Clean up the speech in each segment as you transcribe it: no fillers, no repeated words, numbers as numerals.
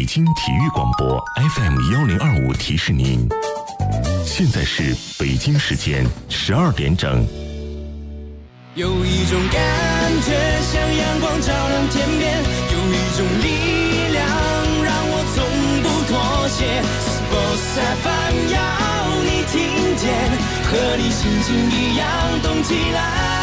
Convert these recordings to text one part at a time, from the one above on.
北京体育广播 FM1025提示您，现在是北京时间12点整。 有一种感觉像阳光照亮天边，有一种力量让我从不妥协。Sports FM 要你听见，和你心情一样动起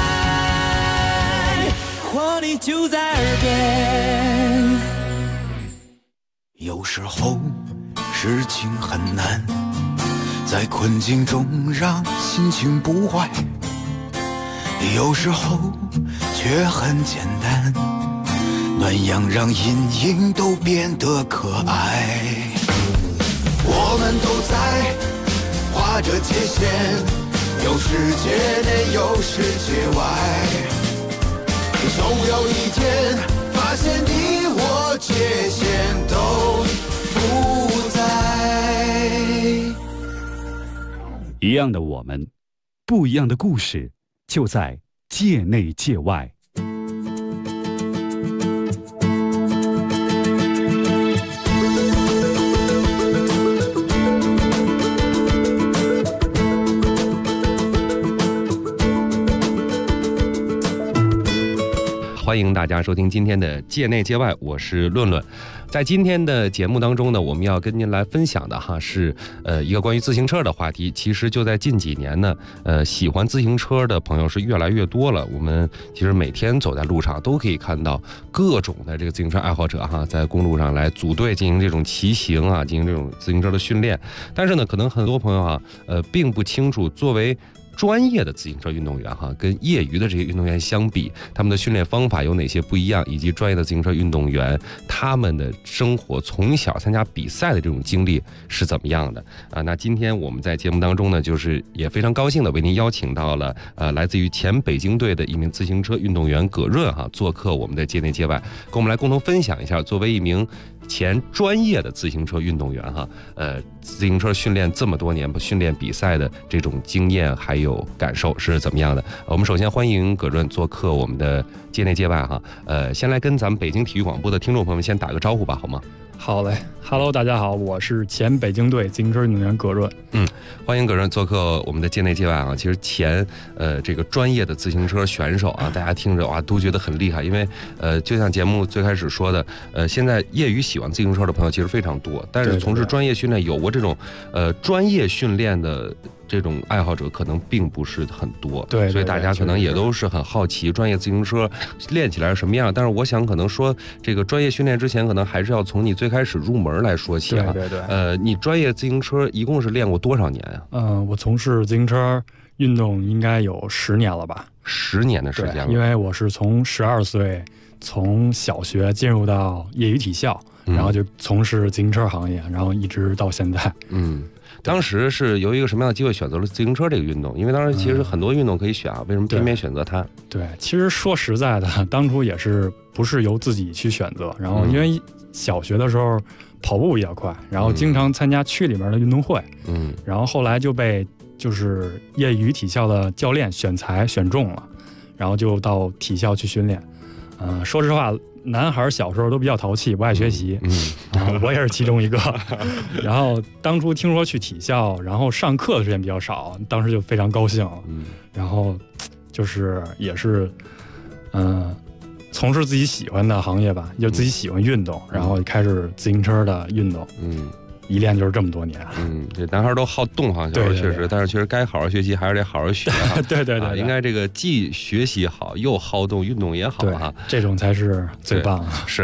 来，活力就在耳边。 有时候事情很难，在困境中让心情不坏，有时候却很简单，暖阳让阴影都变得可爱。我们都在画着界限，有世界内有世界外，总有一天发现你我界限都不在。 一样的我们，不一样的故事，就在界内界外。 欢迎大家收听今天的界内界外，我是论论。在今天的节目当中呢，我们要跟您来分享的是一个关于自行车的话题。其实就在近几年呢，喜欢自行车的朋友是越来越多了。我们其实每天走在路上都可以看到各种的这个自行车爱好者在公路上来组队进行这种骑行进行这种自行车的训练。但是呢，可能很多朋友并不清楚，作为专业的自行车运动员跟业余的这些运动员相比，他们的训练方法有哪些不一样，以及专业的自行车运动员他们的生活从小参加比赛的这种经历是怎么样的那今天我们在节目当中呢，就是也非常高兴的为您邀请到了来自于前北京队的一名自行车运动员葛润做客我们的界内界外，跟我们来共同分享一下作为一名前专业的自行车运动员自行车训练这么多年，训练比赛的这种经验还有感受是怎么样的。我们首先欢迎葛润做客我们的界内界外先来跟咱们北京体育广播的听众朋友们先打个招呼吧，好吗？ 好嘞 ，Hello， 大家好，我是前北京队自行车运动员葛润。 欢迎葛润做客我们的界内界外其实前这个专业的自行车选手大家听着都觉得很厉害，因为就像节目最开始说的，现在业余喜欢自行车的朋友其实非常多，但是从事专业训练有过这种专业训练的这种爱好者可能并不是很多， 对， 所以大家可能也都是很好奇专业自行车练起来是什么样。但是我想可能说这个专业训练之前，可能还是要从你最开始入门来说起对。 你专业自行车一共是练过多少年呀？ 我从事自行车运动应该有10年了吧 ？10年的时间了。 因为我是从12岁从小学进入到业余体校，然后就从事自行车行业，然后一直到现在。 当时是由一个什么样的机会选择了自行车这个运动？因为当时其实很多运动可以选为什么偏偏选择它？ 对，其实说实在的，当初也是不是由自己去选择，然后因为小学的时候跑步比较快，然后经常参加区里面的运动会，然后后来就被就是业余体校的教练选材选中了，然后就到体校去训练。说实话，男孩小时候都比较淘气，不爱学习，我也是其中一个。然后当初听说去体校，然后上课的时间比较少，当时就非常高兴了。然后就是也是从事自己喜欢的行业吧，就自己喜欢运动，然后开始自行车的运动。一练就是这么多年。 这男孩都好动小时候确实，但是确实该好好学习还是得好好学对， 应该这个既学习好又好动，运动也好这种才是最棒的。 是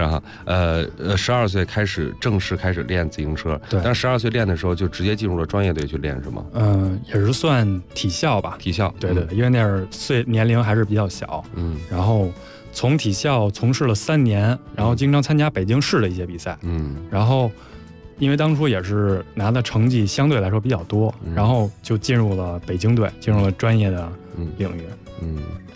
12岁开始正式开始练自行车，但是12岁练的时候就直接进入了专业队去练是吗？ 也是算体校吧。 体校， 对，因为那儿年龄还是比较小。然后从体校从事了3年，然后经常参加北京市的一些比赛。然后因为当初也是拿的成绩相对来说比较多，然后就进入了北京队，进入了专业的领域。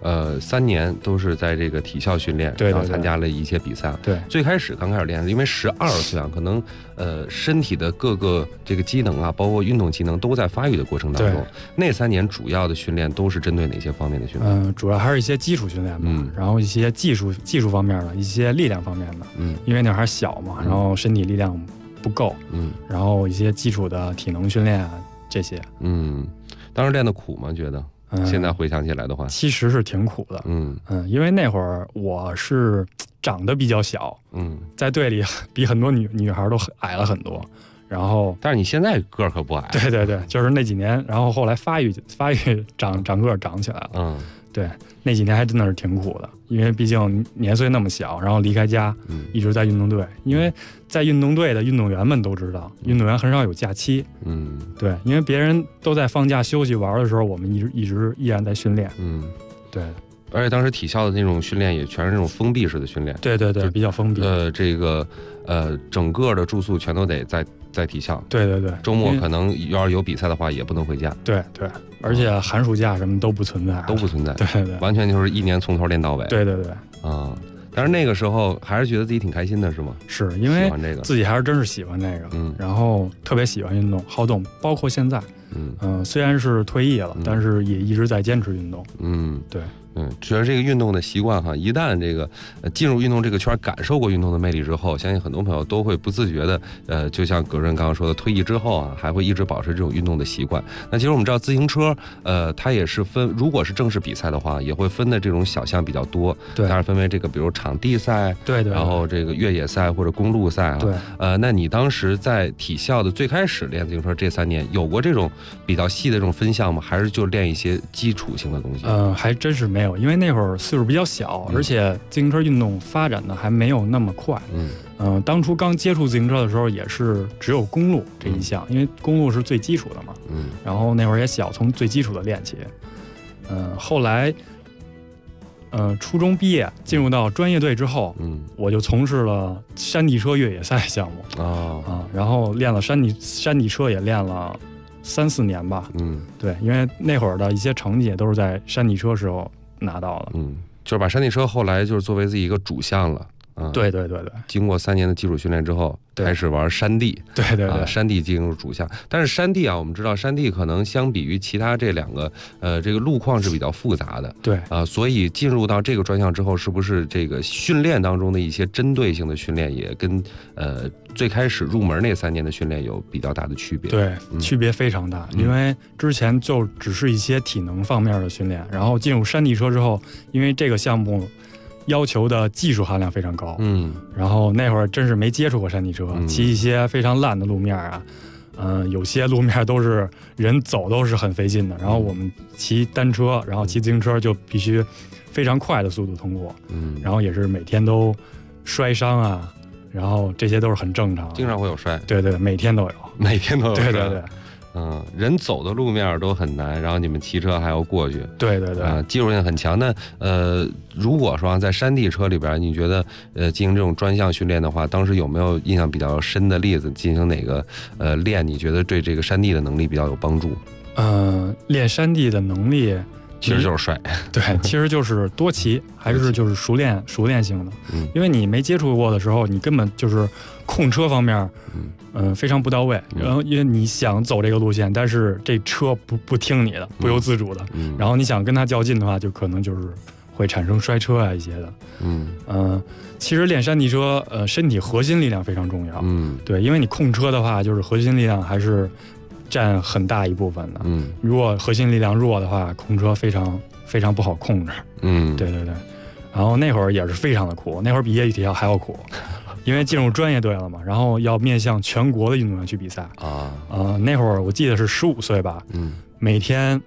3年都是在这个体校训练， 对， 然后参加了一些比赛。 对， 最开始刚开始练，因为12岁啊，可能身体的各个这个机能啊，包括运动机能都在发育的过程当中。那3年主要的训练都是针对哪些方面的训练？ 主要还是一些基础训练吧，然后一些技术方面的，一些力量方面的。因为那会儿还小嘛，然后身体力量不够。然后一些基础的体能训练啊这些。 当时练的苦吗？觉得？现在回想起来的话， 其实是挺苦的。因为那会儿我是长得比较小，在队里比很多女孩都矮了很多。然后， 但是你现在个儿可不矮。 对，就是那几年，然后后来发育长个儿长起来了。对，那几年还真的是挺苦的，因为毕竟年岁那么小，然后离开家，一直在运动队。因为在运动队的运动员们都知道，运动员很少有假期。对，因为别人都在放假休息玩的时候，我们依然在训练。对。 而且当时体校的那种训练也全是那种封闭式的训练。 对，比较封闭。 这个整个的住宿全都得在体校。对，周末可能要是有比赛的话，也不能回家。对， 而且寒暑假什么都不存在。对， 完全就是一年从头练到尾。 对。 但是那个时候还是觉得自己挺开心的，是吗？ 是因为自己还是真是喜欢这个，然后特别喜欢运动，好动，包括现在，虽然是退役了，但是也一直在坚持运动。对。 觉得这个运动的习惯哈，一旦这个进入运动这个圈，感受过运动的魅力之后，相信很多朋友都会不自觉的，就像葛润刚刚说的，退役之后啊，还会一直保持这种运动的习惯。那其实我们知道自行车，它也是分，如果是正式比赛的话，也会分的这种小项比较多。 对， 当然分为这个，比如场地赛， 对， 然后这个越野赛或者公路赛啊。 对， 那你当时在体校的最开始练自行车这3年，有过这种比较细的这种分项吗？还是就练一些基础性的东西？ 还真是没有，因为那会儿岁数比较小，而且自行车运动发展的还没有那么快。当初刚接触自行车的时候，也是只有公路这一项，因为公路是最基础的嘛。然后那会儿也小，从最基础的练起。后来，初中毕业进入到专业队之后，我就从事了山地车越野赛项目。然后练了山地车也练了3-4年吧。对，因为那会儿的一些成绩也都是在山地车时候拿到了。 就是把山地车后来就是作为自己一个主项了。 对。 经过3年的基础训练之后，开始玩山地。 对。 山地进入主项，但是山地啊，我们知道山地可能相比于其他这2个，这个路况是比较复杂的。 对。 所以进入到这个专项之后，是不是这个训练当中的一些针对性的训练，也跟最开始入门那3年的训练有比较大的区别？ 对，区别非常大。因为之前就只是一些体能方面的训练，然后进入山地车之后，因为这个项目要求的技术含量非常高。然后那会儿真是没接触过山地车，骑一些非常烂的路面啊，有些路面都是人走都是很费劲的。然后我们骑单车，然后骑自行车就必须非常快的速度通过。然后也是每天都摔伤啊，然后这些都是很正常， 经常会有摔。 对，每天都有。对。 人走的路面都很难，然后你们骑车还要过去。 对。 技术性很强。那如果说在山地车里边，你觉得进行这种专项训练的话，当时有没有印象比较深的例子？进行哪个练？你觉得对这个山地的能力比较有帮助？ 练山地的能力其实就是摔。 对，其实就是多骑，还是就是熟练性的。因为你没接触过的时候，你根本就是控车方面，非常不到位。然后因为你想走这个路线，但是这车不听你的，不由自主的。然后你想跟他较劲的话，就可能就是会产生摔车啊一些的。其实练山地车，身体核心力量非常重要。对，因为你控车的话，就是核心力量还是占很大一部分的。如果核心力量弱的话，控车非常不好控制。对。然后那会儿也是非常的苦，那会儿比业余体校还要苦。因为进入专业队了嘛，然后要面向全国的运动员去比赛。那会儿我记得是15岁吧。每天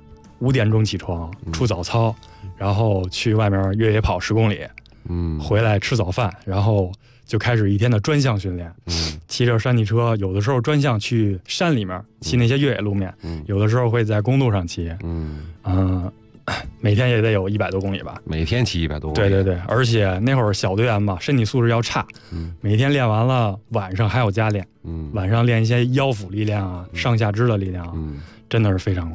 5点钟起床，出早操，然后去外面越野跑10公里。回来吃早饭，然后就开始一天的专项训练。骑着山地车，有的时候专项去山里面骑那些越野路面，有的时候会在公路上骑。每天也得有100多公里吧。 每天骑100多公里。 对。而且那会儿小队员嘛，身体素质要差。每天练完了，晚上还要加练。晚上练一些腰腹力量啊，上下肢的力量啊。真的是非常苦。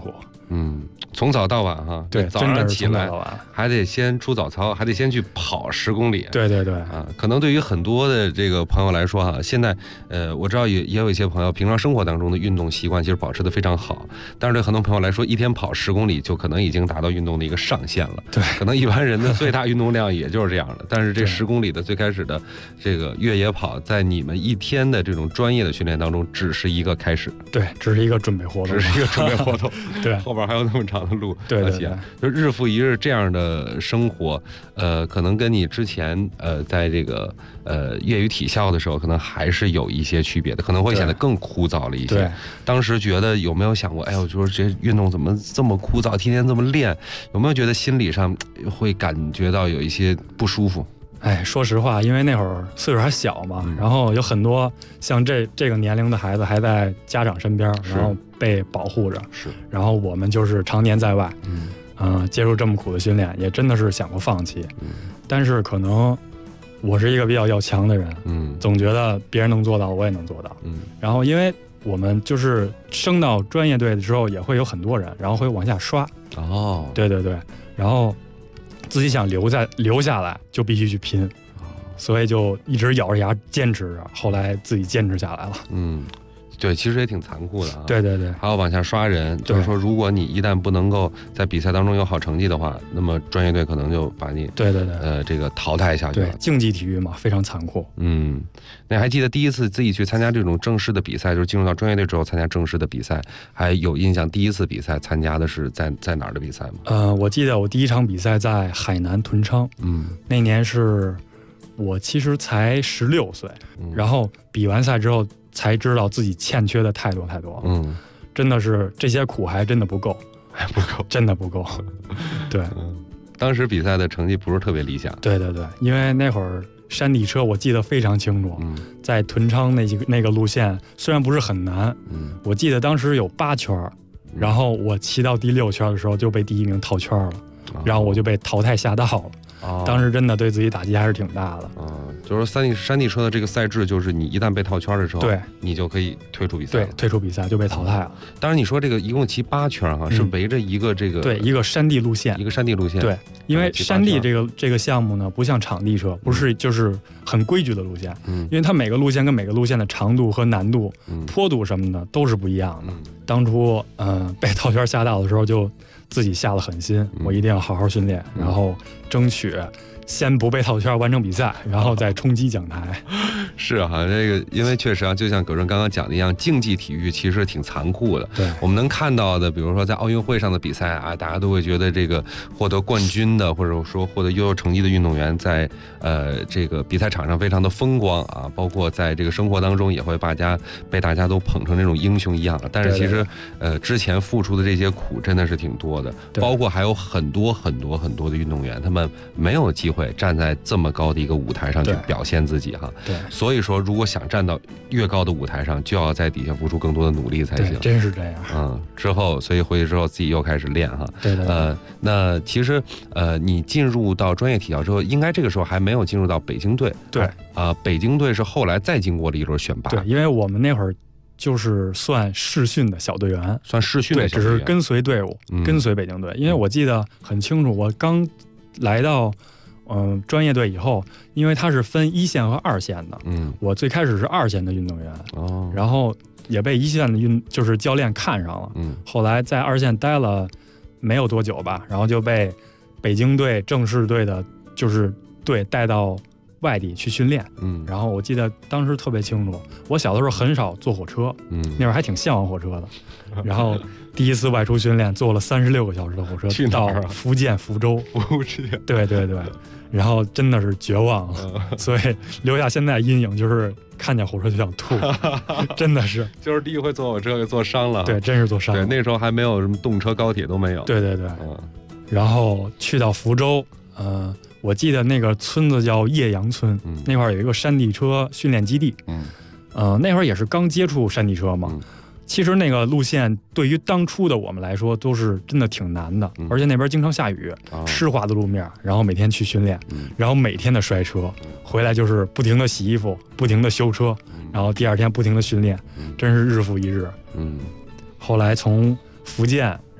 从早到晚哈， 对， 早上起来还得先出早操，还得先去跑10公里。 对可能对于很多的这个朋友来说哈，现在我知道也有一些朋友平常生活当中的运动习惯其实保持得非常好，但是对很多朋友来说，一天跑10公里就可能已经达到运动的一个上限了。 对， 可能一般人的最大运动量也就是这样的。但是这10公里的最开始的这个越野跑，在你们一天的这种专业的训练当中，只是一个开始。 对，只是一个准备活动，对， 后边还有那么长的路。 对， 就日复一日这样的生活，可能跟你之前在这个业余体校的时候，可能还是有一些区别的，可能会显得更枯燥了一些。 对， 当时觉得有没有想过，哎呦，就是这运动怎么这么枯燥，天天这么练，有没有觉得心理上会感觉到有一些不舒服？ 说实话，因为那会儿岁数还小嘛，然后有很多像这个年龄的孩子还在家长身边，然后被保护着，然后我们就是常年在外，接受这么苦的训练，也真的是想过放弃，但是可能我是一个比较要强的人，总觉得别人能做到，我也能做到，然后因为我们就是升到专业队的时候，也会有很多人，然后会往下刷，对，然后自己想留下来就必须去拼，所以就一直咬着牙坚持着，后来自己坚持下来了。 对，其实也挺残酷的啊。 对， 还要往下刷人，就是说，如果你一旦不能够在比赛当中有好成绩的话，那么专业队可能就把你这个淘汰下去了。 对，竞技体育嘛，非常残酷。 那还记得第一次自己去参加这种正式的比赛，就是进入到专业队之后参加正式的比赛，还有印象第一次比赛参加的是在哪儿的比赛吗？ 我记得我第一场比赛在海南屯昌，那年是我其实才16岁，然后比完赛之后才知道自己欠缺的太多了，真的是这些苦还真的不够，真的不够。对， 当时比赛的成绩不是特别理想。 对，因为那会儿山地车我记得非常清楚，在屯昌那个路线虽然不是很难，我记得当时有8圈，然后我骑到第6圈的时候就被第1名套圈了，然后我就被淘汰下道了。当时真的对自己打击还是挺大的。 就是山地车的这个赛制，就是你一旦被套圈的时候， 对， 你就可以退出比赛。 对，退出比赛就被淘汰了。 当然，你说这个一共骑8圈哈，是围着一个这个一个山地路线，对，因为山地这个项目呢，不像场地车，不是就是很规矩的路线，因为它每个路线跟每个路线的长度和难度、坡度什么的都是不一样的。当初被套圈下道的时候，就自己下了狠心，我一定要好好训练，然后争取先不被套圈完成比赛，然后再冲击讲台。 是哈，这个因为确实啊，就像葛润刚刚讲的一样，竞技体育其实挺残酷的。 对， 我们能看到的，比如说在奥运会上的比赛啊，大家都会觉得这个获得冠军的，或者说获得优秀成绩的运动员，在这个比赛场上非常的风光啊，包括在这个生活当中也会被大家都捧成那种英雄一样。但是其实之前付出的这些苦真的是挺多的，包括还有很多的运动员，他们没有机会站在这么高的一个舞台上去表现自己哈。 对， 所以说如果想站到越高的舞台上，就要在底下付出更多的努力才行。 真是这样。 所以回去之后自己又开始练哈。 对。 那其实你进入到专业体校之后，应该这个时候还没有进入到北京队。 对。 北京队是后来再经过了一轮选拔。 对，因为我们那会儿就是算试训的小队员， 算试训的小队员， 对，只是跟随队伍，跟随北京队。因为我记得很清楚，我刚来到专业队以后，因为它是分1线和2线的，我最开始是2线的运动员，然后也被1线的就是教练看上了，后来在2线待了没有多久吧，然后就被北京队正式队的就是队带到外地去训练，然后我记得当时特别清楚，我小的时候很少坐火车，那会儿还挺向往火车的，然后第一次外出训练坐了36个小时的火车到福建福州，对，然后真的是绝望了，所以留下现在阴影，就是看见火车就想吐，真的是， 就是第一回坐火车给坐伤了， 对，真是坐伤了， 对，那时候还没有什么动车高铁都没有， 对，然后去到福州，我记得那个村子叫叶阳村，那块儿有一个山地车训练基地，那会儿也是刚接触山地车嘛。其实那个路线对于当初的我们来说都是真的挺难的，而且那边经常下雨，湿滑的路面，然后每天去训练，然后每天的摔车，回来就是不停的洗衣服，不停的修车，然后第2天不停的训练，真是日复一日。后来从福建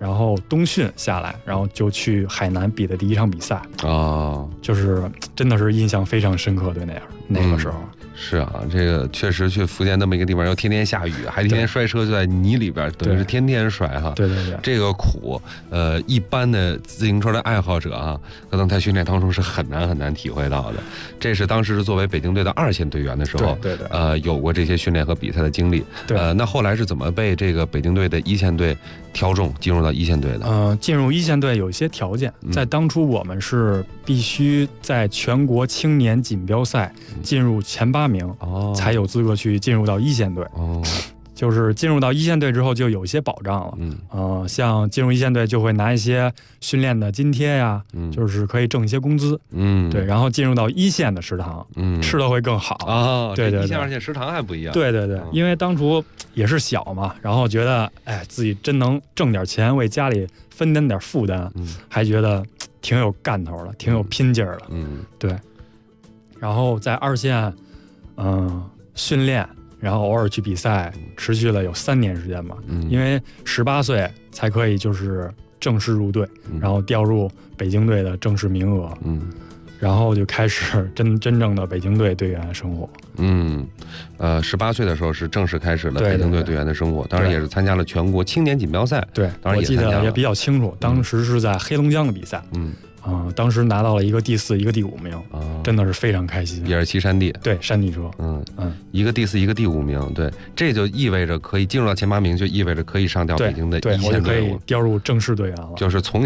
然后冬训下来，然后就去海南比的第一场比赛就是真的是印象非常深刻，对那个时候。 是啊，这个确实去福建那么一个地方，又天天下雨，还天天摔车，就在泥里边，等于是天天摔哈。 对， 这个苦，一般的自行车的爱好者啊，可能在训练当中是很难体会到的。这是当时是作为北京队的2线队员的时候， 对， 有过这些训练和比赛的经历。 对， 那后来是怎么被这个北京队的1线队挑中，进入到1线队的？ 进入1线队有一些条件，在当初我们是必须在全国青年锦标赛进入前8名，才有资格去进入到1线队。就是进入到1线队之后就有一些保障了。像进入1线队就会拿一些训练的津贴呀，就是可以挣一些工资。对，然后进入到1线的食堂，吃的会更好。对，1线2线食堂还不一样。对，因为当初也是小嘛，然后觉得自己真能挣点钱为家里分担点负担，还觉得挺有干头的，挺有拼劲儿的。对。然后在2线，训练。然后偶尔去比赛，持续了有3年时间吧。因为18岁才可以就是正式入队，然后调入北京队的正式名额。然后就开始真正的北京队队员生活。18岁的时候是正式开始了北京队队员的生活，当然也是参加了全国青年锦标赛。对，当然我记得也比较清楚，当时是在黑龙江的比赛。当时拿到了一个第4，一个第5名，真的是非常开心。也是骑山地，对，山地车，一个第4，一个第5名，对，这就意味着可以进入到前8名，就意味着可以上调北京的1线队伍，我就可以调入正式队员了。就是从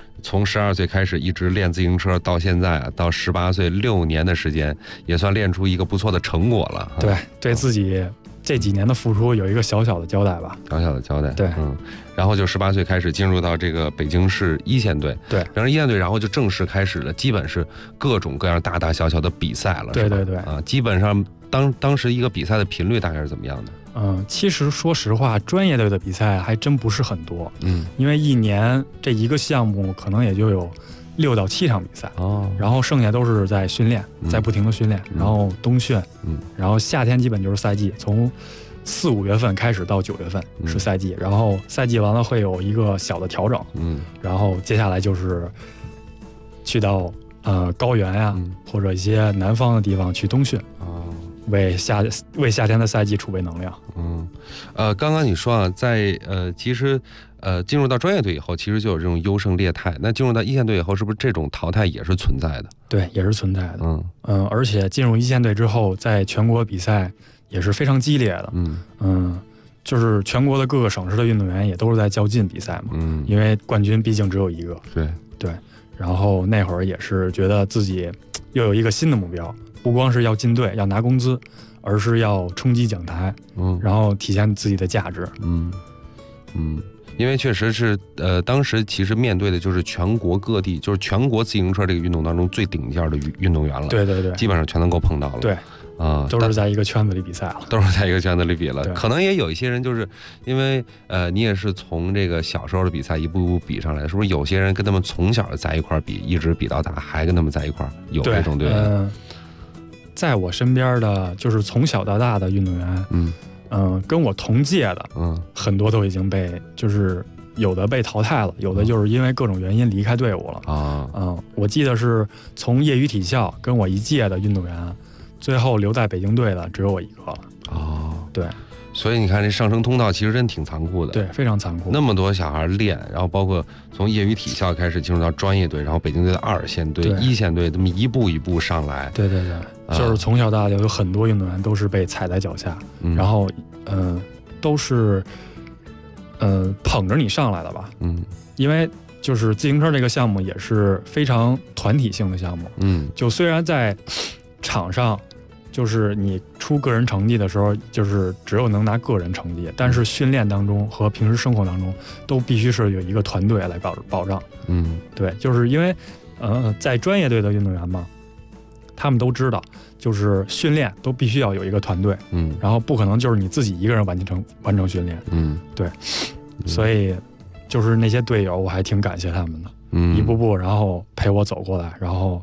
12岁开始一直练自行车到现在，到18岁6年的时间，也算练出一个不错的成果了。对，对自己这几年的付出有一个小小的交代吧，小小的交代。对，然后就18岁开始进入到这个北京市1线队，对，然后1线队，然后就正式开始了，基本是各种各样大大小小的比赛了，对，基本上当时一个比赛的频率大概是怎么样的？其实说实话，专业队的比赛还真不是很多，因为一年这一个项目可能也就有6到7场比赛，然后剩下都是在训练，在不停的训练，然后冬训，然后夏天基本就是赛季，从4、5月份开始到9月份是赛季，然后赛季完了会有一个小的调整，然后接下来就是去到高原呀，或者一些南方的地方去冬训，为夏天的赛季储备能量。刚刚你说啊，在其实进入到专业队以后，其实就有这种优胜劣汰。那进入到1线队以后，是不是这种淘汰也是存在的？对，也是存在的。而且进入1线队之后，在全国比赛也是非常激烈的。就是全国的各个省市的运动员也都是在较劲比赛嘛。因为冠军毕竟只有一个。对。然后那会儿也是觉得自己又有一个新的目标，不光是要进队要拿工资，而是要冲击讲台，然后体现自己的价值。因为确实是当时其实面对的就是全国各地，就是全国自行车这个运动当中最顶尖的运动员了。对，基本上全能够碰到了。对。都是在一个圈子里比赛了，都是在一个圈子里比了。可能也有一些人就是因为你也是从这个小时候的比赛一步一步比上来，是不是有些人跟他们从小在一块比，一直比到大，还跟他们在一块有这种队员？在我身边的就是从小到大的运动员，跟我同届的，很多都已经被就是有的被淘汰了，有的就是因为各种原因离开队伍了。我记得是从业余体校跟我一届的运动员。最后留在北京队的只有我一个了。对，所以你看这上升通道其实真挺残酷的。对，非常残酷。那么多小孩练，然后包括从业余体校开始进入到专业队，然后北京队的2线队、1线队，这么一步一步上来。对，就是从小到大有很多运动员都是被踩在脚下，然后都是捧着你上来的吧。因为就是自行车这个项目也是非常团体性的项目。就虽然在场上就是你出个人成绩的时候，就是只有能拿个人成绩，但是训练当中和平时生活当中都必须是有一个团队来保障。对，就是因为在专业队的运动员嘛，他们都知道，就是训练都必须要有一个团队，然后不可能就是你自己一个人完成训练。对，所以就是那些队友，我还挺感谢他们的，一步步然后陪我走过来，然后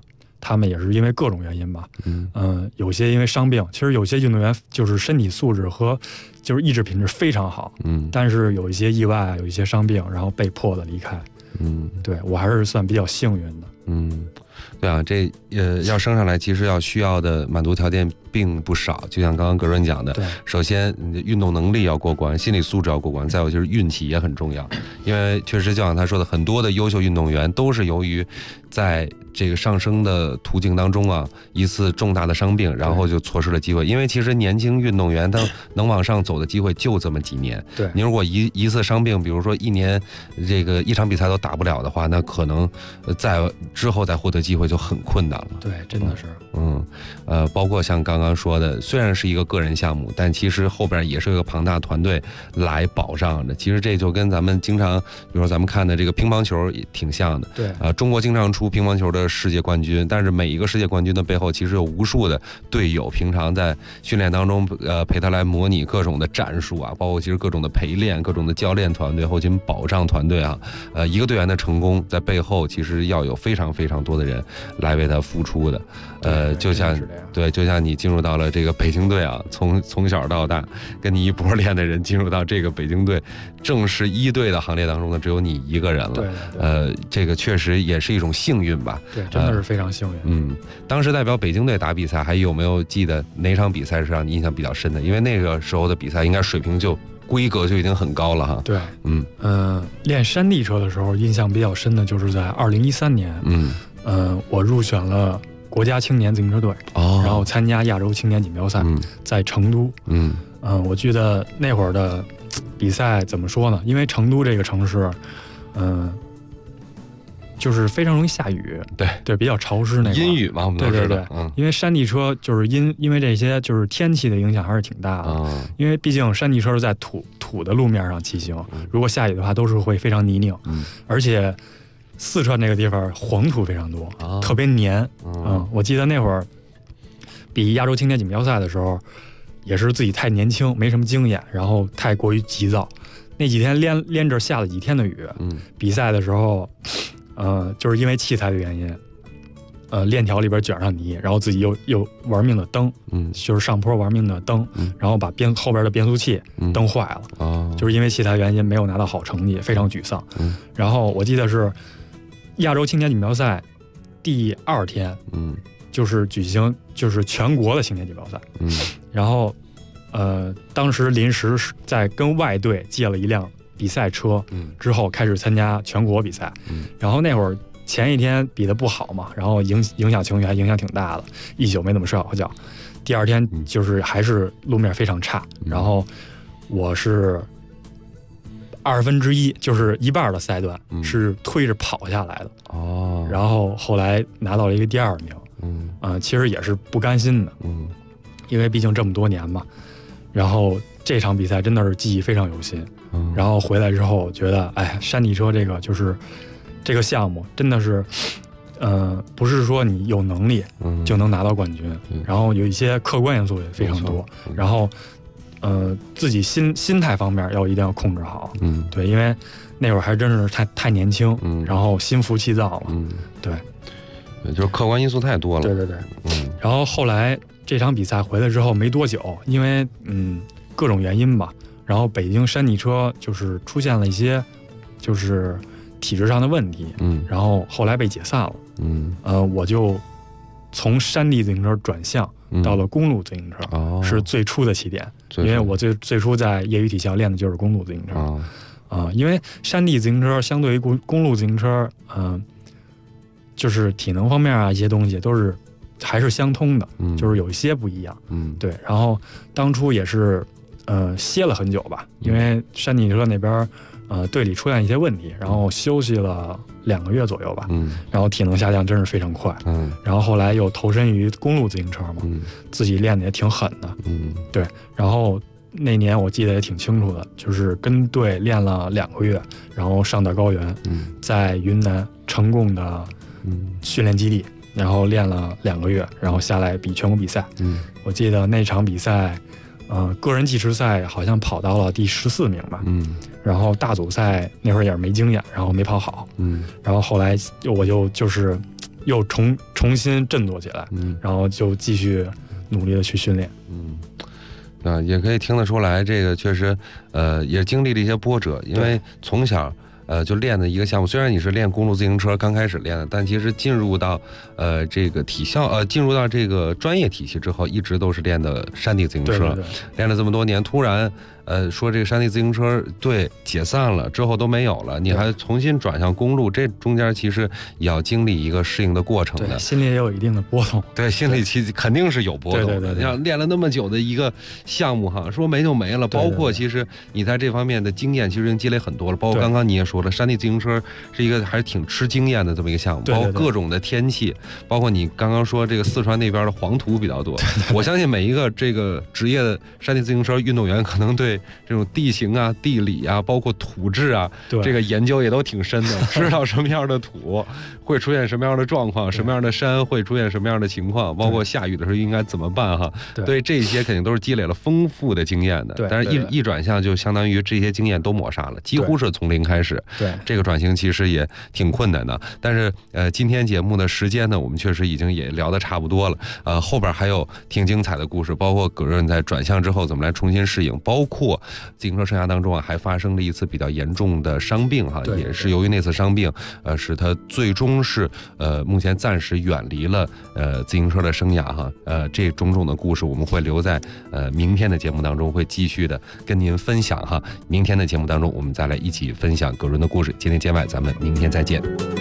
他们也是因为各种原因吧，有些因为伤病，其实有些运动员就是身体素质和就是意志品质非常好，但是有一些意外，有一些伤病，然后被迫的离开。对，我还是算比较幸运的。 对啊，这要升上来，其实需要的满足条件并不少。就像刚刚葛润讲的，首先你的运动能力要过关，心理素质要过关，再有就是运气也很重要。因为确实就像他说的，很多的优秀运动员都是由于在这个上升的途径当中啊，一次重大的伤病，然后就错失了机会。因为其实年轻运动员他能往上走的机会就这么几年。 对， 你如果一次伤病，比如说一年这个一场比赛都打不了的话，那可能在之后再获得机会就很困难了。 对，真的是。 包括像刚刚说的，虽然是一个个人项目，但其实后边也是一个庞大团队来保障的。其实这就跟咱们经常，比如说咱们看的这个乒乓球也挺像的。 对， 中国经常出乒乓球的世界冠军，但是每一个世界冠军的背后，其实有无数的队友，平常在训练当中，陪他来模拟各种的战术啊，包括其实各种的陪练、各种的教练团队、后勤保障团队啊，一个队员的成功，在背后其实要有非常非常多的人来为他付出的。就像你进入到了这个北京队啊，从小到大跟你一波练的人进入到这个北京队正式一队的行列当中呢，只有你一个人了。 对， 这个确实也是一种幸运吧。 对，真的是非常幸运。 当时代表北京队打比赛，还有没有记得哪场比赛是让你印象比较深的？因为那个时候的比赛应该水平规格就已经很高了哈。 对，练山地车的时候印象比较深的就是在2013年，我入选了国家青年自行车队，然后参加亚洲青年锦标赛，在成都。我记得那会儿的比赛怎么说呢？因为成都这个城市，就是非常容易下雨，对，比较潮湿那种阴雨嘛，我们都知道。 对，因为山地车就是因为这些就是天气的影响还是挺大的。因为毕竟山地车是在土的路面上骑行，如果下雨的话都是会非常泥泞，而且四川这个地方黄土非常多，特别黏。我记得那会儿比亚洲青年锦标赛的时候，也是自己太年轻，没什么经验，然后太过于急躁。那几天连着下了几天的雨，比赛的时候，就是因为器材的原因，链条里边卷上泥，然后自己又玩命的蹬，就是上坡玩命的蹬，然后把后边的变速器蹬坏了，就是因为器材原因没有拿到好成绩，非常沮丧。然后我记得是亚洲青年锦标赛第2天，就是举行就是全国的青年锦标赛，然后当时临时在跟外队借了一辆比赛车，之后开始参加全国比赛，然后那会儿前一天比的不好嘛，然后影响情绪还影响挺大的，一宿没怎么睡好觉。第2天就是还是路面非常差，然后我是1/2，就是一半的赛段是推着跑下来的，然后后来拿到了一个第2名，其实也是不甘心的，因为毕竟这么多年嘛。然后这场比赛真的是记忆非常犹新，然后回来之后觉得，山地车这个就是这个项目真的是，不是说你有能力就能拿到冠军，然后有一些客观因素也非常多，然后自己心态方面一定要控制好，对，因为那会儿还真是太年轻，然后心浮气躁了，对， 就是客观因素太多了， 对，然后后来这场比赛回来之后没多久，因为各种原因吧，然后北京山地车就是出现了一些就是体制上的问题，然后后来被解散了，我就从山地自行车转向到了公路自行车，是最初的起点，因为我最初在业余体校练的就是公路自行车，因为山地自行车相对于公路自行车，就是体能方面啊一些东西都是还是相通的，就是有一些不一样，对。然后当初也是歇了很久吧，因为山地车那边队里出现一些问题，然后休息了2个月左右吧，然后体能下降真是非常快，然后后来又投身于公路自行车嘛，自己练的也挺狠的，对。然后那年我记得也挺清楚的，就是跟队练了2个月，然后上到高原，在云南成贡的训练基地，然后练了2个月，然后下来比全国比赛。我记得那场比赛，个人计时赛好像跑到了第14名吧。然后大组赛那会儿也是没经验，然后没跑好。然后后来我就是又重新振作起来，然后就继续努力的去训练。 也可以听得出来，这个确实也经历了一些波折，因为从小就练的一个项目，虽然你是练公路自行车刚开始练的，但其实进入到这个体校进入到这个专业体系之后，一直都是练的山地自行车，练了这么多年，突然说这个山地自行车队解散了之后都没有了，你还重新转向公路，这中间其实也要经历一个适应的过程的， 对，心里也有一定的波动。 对，心里其实肯定是有波动的。像练了那么久的一个项目哈，说没就没了。包括其实你在这方面的经验其实已经积累很多了。包括刚刚你也说了，山地自行车是一个还是挺吃经验的这么一个项目，包括各种的天气，包括你刚刚说这个四川那边的黄土比较多。我相信每一个这个职业的山地自行车运动员可能对这种地形啊、地理啊，包括土质啊，这个研究也都挺深的，知道什么样的土会出现什么样的状况，什么样的山会出现什么样的情况，包括下雨的时候应该怎么办哈。对，这些肯定都是积累了丰富的经验的。但是一转向就相当于这些经验都抹杀了，几乎是从零开始。对，这个转型其实也挺困难的。但是今天节目的时间呢，我们确实已经也聊得差不多了。后边还有挺精彩的故事，包括葛润在转向之后怎么来重新适应，包括自行车生涯当中还发生了一次比较严重的伤病哈，也是由于那次伤病使他最终是目前暂时远离了自行车的生涯哈。这种种的故事我们会留在明天的节目当中，会继续的跟您分享哈。明天的节目当中我们再来一起分享葛润的故事。今天节外咱们明天再见。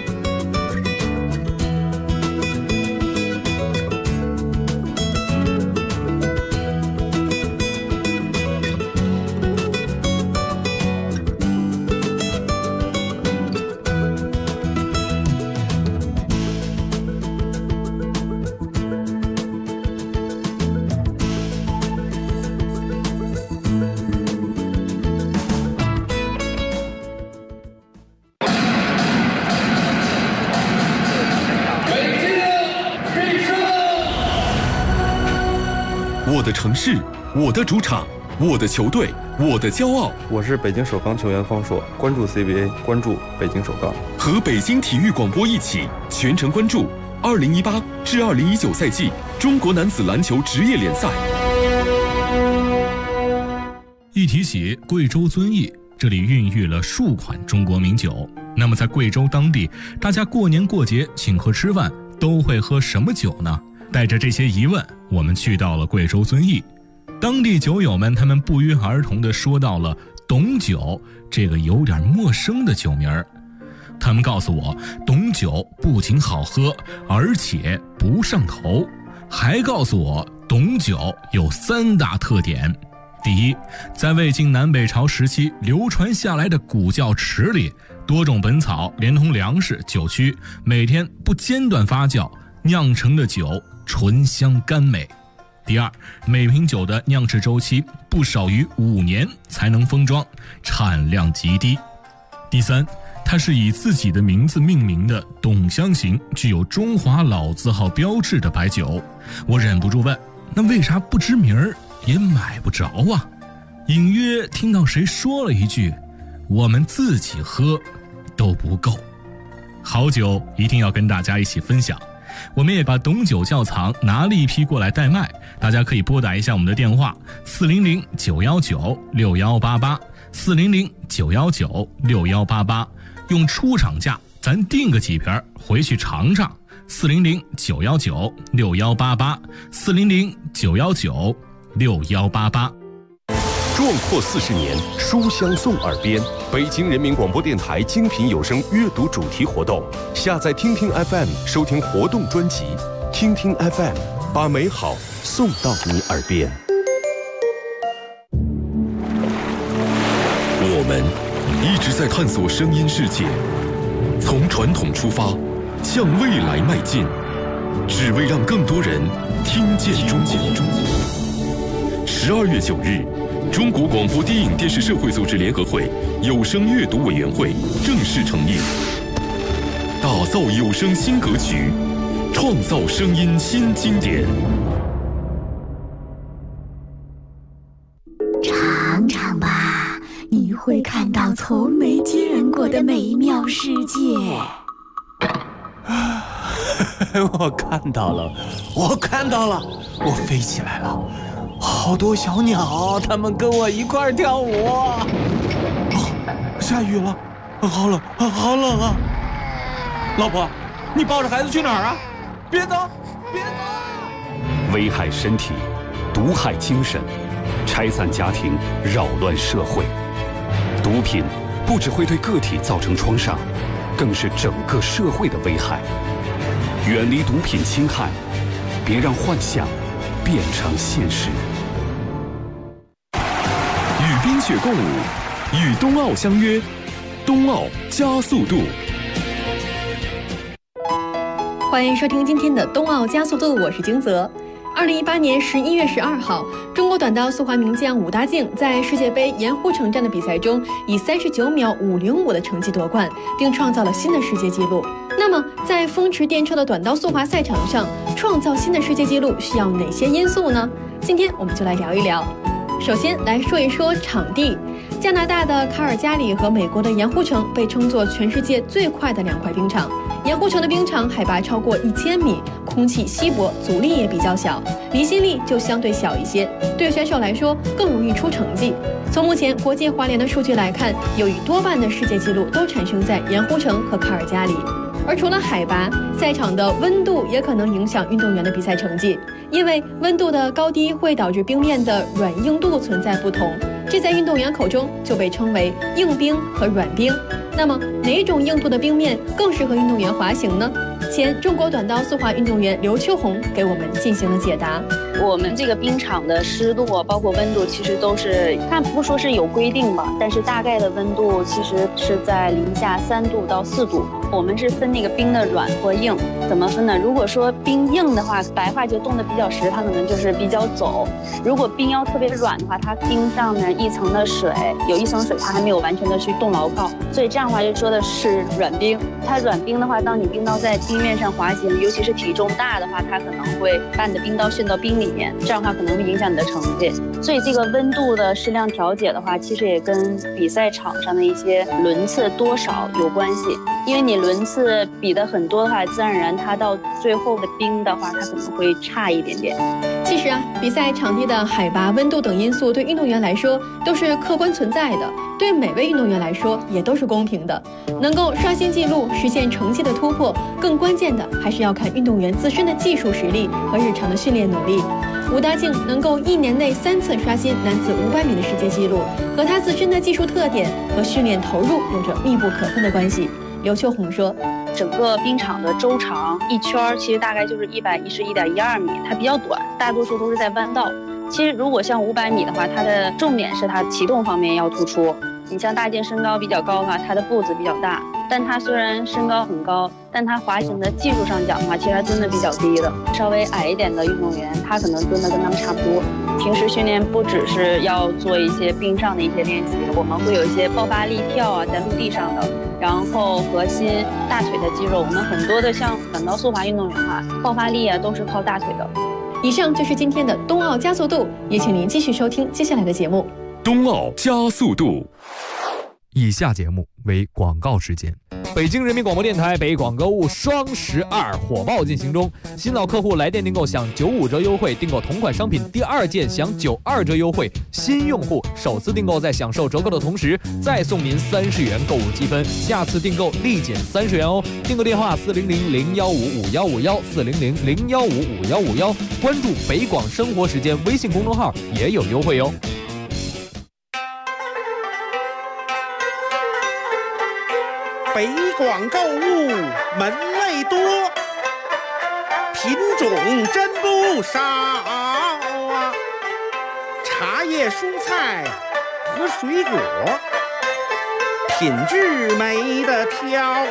我的城市，我的主场，我的球队，我的骄傲。 我是北京首钢球员方硕，关注 CBA， 关注北京首钢。 和北京体育广播一起全程关注2018至2019赛季中国男子篮球职业联赛。 一提起贵州遵义，这里孕育了数款中国名酒。那么在贵州当地，大家过年过节请客吃饭都会喝什么酒呢？带着这些疑问，我们去到了贵州遵义。当地酒友们他们不约而同地说到了董酒这个有点陌生的酒名儿。他们告诉我，董酒不仅好喝，而且不上头，还告诉我董酒有3大特点。第一，在魏晋南北朝时期流传下来的古窖池里，多种本草连同粮食、酒曲，每天不间断发酵酿成的酒醇香甘美。第二，每瓶酒的酿制周期不少于5年才能封装，产量极低。第三，它是以自己的名字命名的董香型，具有中华老字号标志的白酒。我忍不住问，那为啥不知名儿也买不着啊？隐约听到谁说了一句，我们自己喝都不够。好酒一定要跟大家一起分享。我们也把董酒窖藏拿了一批过来代卖，大家可以拨打一下我们的电话400-919-6188 400-919-6188，用出厂价咱订个几瓶回去尝尝。400-919-6188 400-919-6188。 壮阔40年，书香送耳边。北京人民广播电台精品有声阅读主题活动，下载听听 FM 收听活动专辑，听听 FM 把美好送到你耳边。我们一直在探索声音世界，从传统出发，向未来迈进，只为让更多人听见中国。12月9日。中国广播电影电视社会组织联合会有声阅读委员会正式成立，打造有声新格局，创造声音新经典。 尝尝吧，你会看到从没见过的美妙世界。 我看到了，我飞起来了，好多小鸟，它们跟我一块跳舞。下雨了，好冷啊！老婆，你抱着孩子去哪儿啊？别走！ 危害身体，毒害精神，拆散家庭，扰乱社会。毒品不只会对个体造成创伤，更是整个社会的危害。远离毒品侵害，别让幻想变成现实。 与冰雪共舞，与冬奥相约，冬奥加速度。 欢迎收听今天的冬奥加速度，我是金泽。2018年11月12号，中国短道速滑名将武大靖在世界杯盐湖城站的比赛中，以39秒505的成绩夺冠，并创造了新的世界纪录。那么，在风驰电掣的短道速滑赛场上，创造新的世界纪录需要哪些因素呢？今天我们就来聊一聊。首先来说一说场地，加拿大的卡尔加里和美国的盐湖城被称作全世界最快的2块冰场。盐湖城的冰场海拔超过1000米，空气稀薄，阻力也比较小，离心力就相对小一些，对选手来说更容易出成绩。从目前国际滑联的数据来看，由于多半的世界纪录都产生在盐湖城和卡尔加里。而除了海拔，赛场的温度也可能影响运动员的比赛成绩，因为温度的高低会导致冰面的软硬度存在不同，这在运动员口中就被称为硬冰和软冰。那么哪种硬度的冰面更适合运动员滑行呢？前中国短道速滑运动员刘秋红给我们进行了解答。 我们这个冰场的湿度包括温度，其实都是它不说是有规定吧，但是大概的温度其实是在零下3度到4度。我们是分那个冰的软或硬，怎么分呢？如果说冰硬的话，白话就冻得比较实，它可能就是比较走；如果冰要特别软的话，它冰上面一层的水，有一层水它还没有完全的去冻牢靠，所以这样的话就说的是软冰。它软冰的话，当你冰刀在冰面上滑行，尤其是体重大的话，它可能会把你的冰刀陷到冰里面，这样的话可能会影响你的成绩。所以这个温度的适量调节的话，其实也跟比赛场上的一些轮次多少有关系。因为你轮次比的很多的话，自然而然它到最后的冰的话，它可能会差一点点。 其实比赛场地的海拔、温度等因素对运动员来说都是客观存在的，对每位运动员来说也都是公平的。能够刷新纪录、实现成绩的突破，更关键的还是要看运动员自身的技术实力和日常的训练努力。武大靖能够1年内3次刷新男子500米的世界纪录，和他自身的技术特点和训练投入有着密不可分的关系。刘秋红说， 整个冰场的周长一圈其实大概就是111.12米，它比较短，大多数都是在弯道。其实如果像500米的话，它的重点是它启动方面要突出。你像大靖身高比较高的话，他的步子比较大，但他虽然身高很高，但他滑行的技术上讲的话，其实他蹲的比较低的。稍微矮一点的运动员，他可能蹲的跟他们差不多。平时训练不只是要做一些冰上的一些练习，我们会有一些爆发力跳啊，在陆地上的，然后核心、大腿的肌肉，我们很多的像短道速滑运动员的话，爆发力啊都是靠大腿的。 以上就是今天的冬奥加速度，也请您继续收听接下来的节目。 冬奥加速度。 以下节目为广告时间。北京人民广播电台北广购物双12火爆进行中，新老客户来电订购享95折优惠，订购同款商品第2件享92折优惠，新用户首次订购在享受折扣的同时再送您30元购物积分，下次订购立减30元哦。订购电话400-015-5151，400-015-5151，关注北广生活时间微信公众号也有优惠哦。 北广购物门类多，品种真不少啊！茶叶、蔬菜和水果，品质没得挑。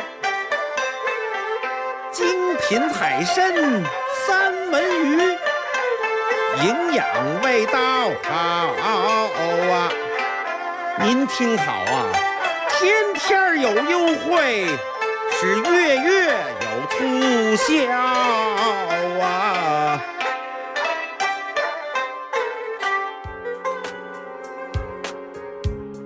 精品海参、三文鱼，营养味道好啊！您听好啊！天天有优惠，是月月有促销啊！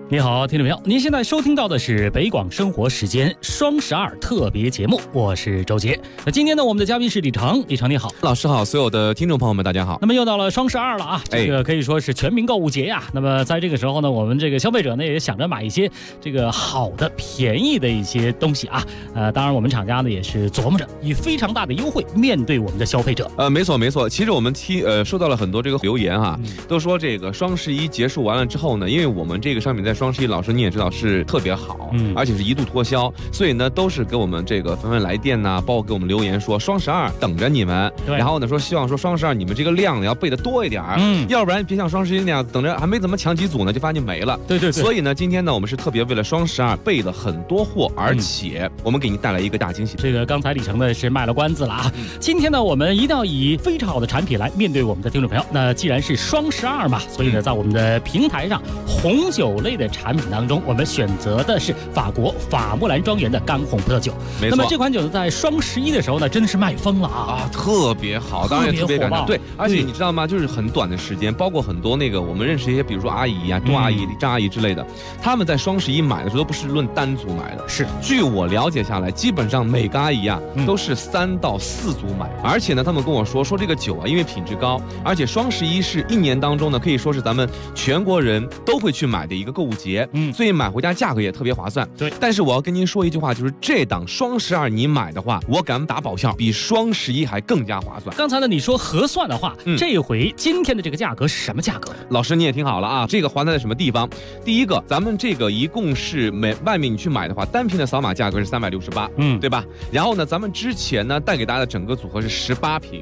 你好，听众朋友，您现在收听到的是北广生活时间双12特别节目，我是周杰。那今天呢，我们的嘉宾是李成，李成你好， 老师好，所有的听众朋友们大家好。 那么又到了双12了啊，这个可以说是全民购物节呀。那么在这个时候呢，我们这个消费者呢也想着买一些这个好的、便宜的一些东西啊。当然我们厂家呢也是琢磨着以非常大的优惠面对我们的消费者。 没错。其实我们收到了很多这个留言哈，都说这个双11结束完了之后呢，因为我们这个商品在双11，老师你也知道是特别好，而且是一度脱销，所以呢都是给我们这个纷纷来电呐，包括给我们留言说双12等着你们，然后呢说希望说双12你们这个量呢要备的多一点，要不然别像双11那样等着还没怎么抢几组呢就发现没了。 对。 所以呢今天呢我们是特别为了双12备了很多货，而且我们给您带来一个大惊喜。 这个刚才李成呢是卖了关子了啊，今天呢我们一定要以非常好的产品来面对我们的听众朋友。那既然是双12嘛，所以呢在我们的平台上红酒类的产品当中，我们选择的是法国法穆兰庄园的干红葡萄酒。 没错。 那么这款酒呢，在双11的时候呢，真的是卖疯了啊， 特别好，当然也特别感动。对，而且你知道吗？就是很短的时间，包括很多那个我们认识一些，比如说阿姨啊、钟阿姨、张阿姨之类的，他们在双11买的时候都不是论单组买的， 是。 据我了解下来，基本上每个阿姨啊都是3到4组买，而且呢，他们跟我说这个酒啊，因为品质高，而且双11是1年当中呢，可以说是咱们全国人都会去买的一个购物节，所以买回家价格也特别划算。 对， 但是我要跟您说一句话，就是这档双12你买的话，我敢打保票，比双11还更加划算。 刚才呢你说核算的话，这一回今天的这个价格是什么价格？ 老师你也听好了啊，这个划算在什么地方？第一个，咱们这个一共是外面你去买的话，单瓶的扫码价格是368，对吧？然后呢，咱们之前呢带给大家的整个组合是18瓶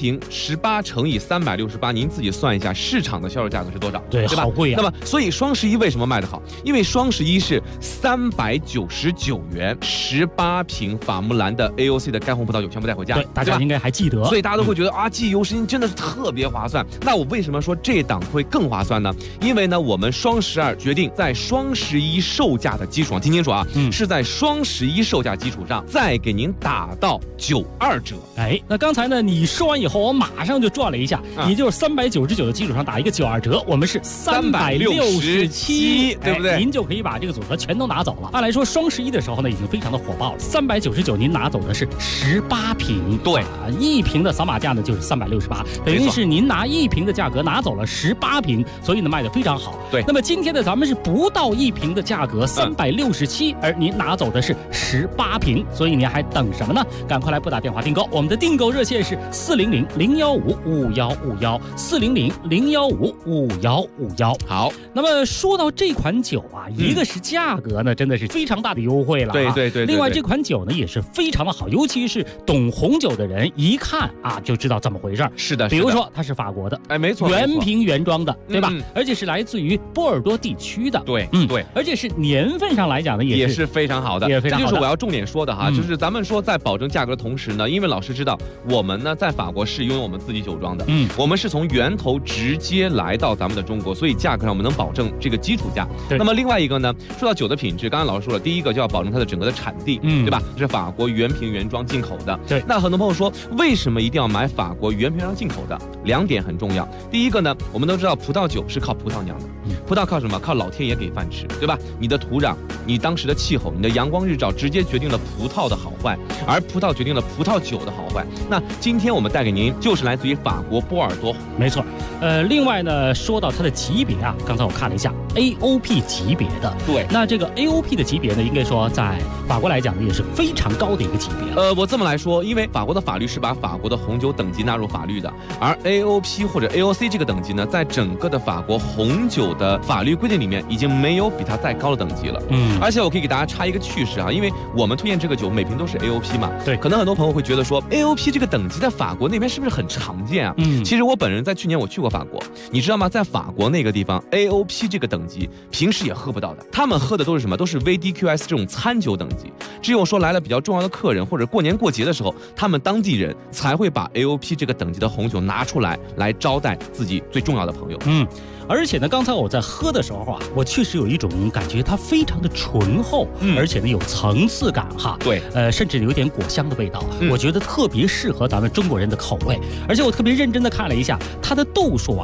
，18乘以368，您自己算一下市场的销售价格是多少？ 对吧？ 好贵啊。 那么所以双11为什么卖得好？因为双11是399元，18瓶法穆兰的 AOC 的干红葡萄酒全部带回家， 对，大家应该还记得， 所以大家都会觉得啊，记忆犹新，真的是特别划算。那我为什么说这档会更划算呢？因为呢，我们双12决定在双11售价的基础上，听清楚啊，是在双11售价基础上再给您打到92折。 那刚才呢你说完以后，我马上就转了一下，也就是399的基础上打一个92折，我们是367， 对不对？ 您就可以把这个组合全都拿走了。按来说双11的时候呢，已经非常的火爆了，399您拿走的是18瓶， 对 ，1瓶的扫码价呢就是368，等于是您拿1瓶的价格拿走了18瓶，所以呢卖得非常好。 对， 那么今天呢咱们是不到1瓶的价格367，而您拿走的是18瓶，所以您还等什么呢？赶快来拨打电话订购，我们的订购热线是400-015-5151，400-015-5151。 好， 那么说到这款酒啊，一个是价格呢真的是非常大的优惠了， 对。 另外这款酒呢也是非常的好，尤其是懂红酒的人一看啊就知道怎么回事。 是的， 比如说它是法国的， 没错， 原瓶原装的，对吧？而且是来自于波尔多地区的， 对， 而且是年份上来讲呢也是非常好的， 也非常好的。 这就是我要重点说的哈，就是咱们说在保证价格的同时呢，因为老师知道我们呢在法国是拥有我们自己酒庄的，我们是从源头直接来到咱们的中国，所以价格上我们能保证这个基础价。那么另外一个呢，说到酒的品质，刚刚老师说了，第一个就要保证它的整个的产地，对吧？这是法国原瓶原装进口的。 对， 那很多朋友说，为什么一定要买法国原瓶原装进口的？2点很重要。第一个呢，我们都知道葡萄酒是靠葡萄酿的，葡萄靠什么？靠老天爷给饭吃，对吧？你的土壤、你当时的气候、你的阳光日照，直接决定了葡萄的好坏，而葡萄决定了葡萄酒的好坏。那今天我们带给您就是来自于法国波尔多， 没错。另外呢，说到它的级别啊，刚才我看了一下 AOP 级别的， 对。 那这个 AOP 的级别呢，应该说在法国来讲呢，也是非常高的一个级别。 我这么来说，因为法国的法律是把法国的红酒等级纳入法律的，而 AOP 或者 AOC 这个等级呢，在整个的法国红酒的法律规定里面，已经没有比它再高的等级了。而且我可以给大家插一个趣事啊，因为我们推荐这个酒每瓶都是 AOP 嘛， 对。 可能很多朋友会觉得说 AOP 这个等级在法国那边是不是很常见啊？其实我本人在去年我去过法国，你知道吗？在法国那个地方 AOP 这个等级平时也喝不到的，他们喝的都是什么？都是 VDQS 这种餐酒等级。只有说来了比较重要的客人或者过年过节的时候，他们当地人才会把 AOP 这个等级的红酒拿出来招待自己最重要的朋友。 而且呢，刚才我在喝的时候啊，我确实有一种感觉，它非常的醇厚，而且呢有层次感哈。 对， 甚至有点果香的味道，我觉得特别适合咱们中国人的口味。而且我特别认真的看了一下，它的度数啊是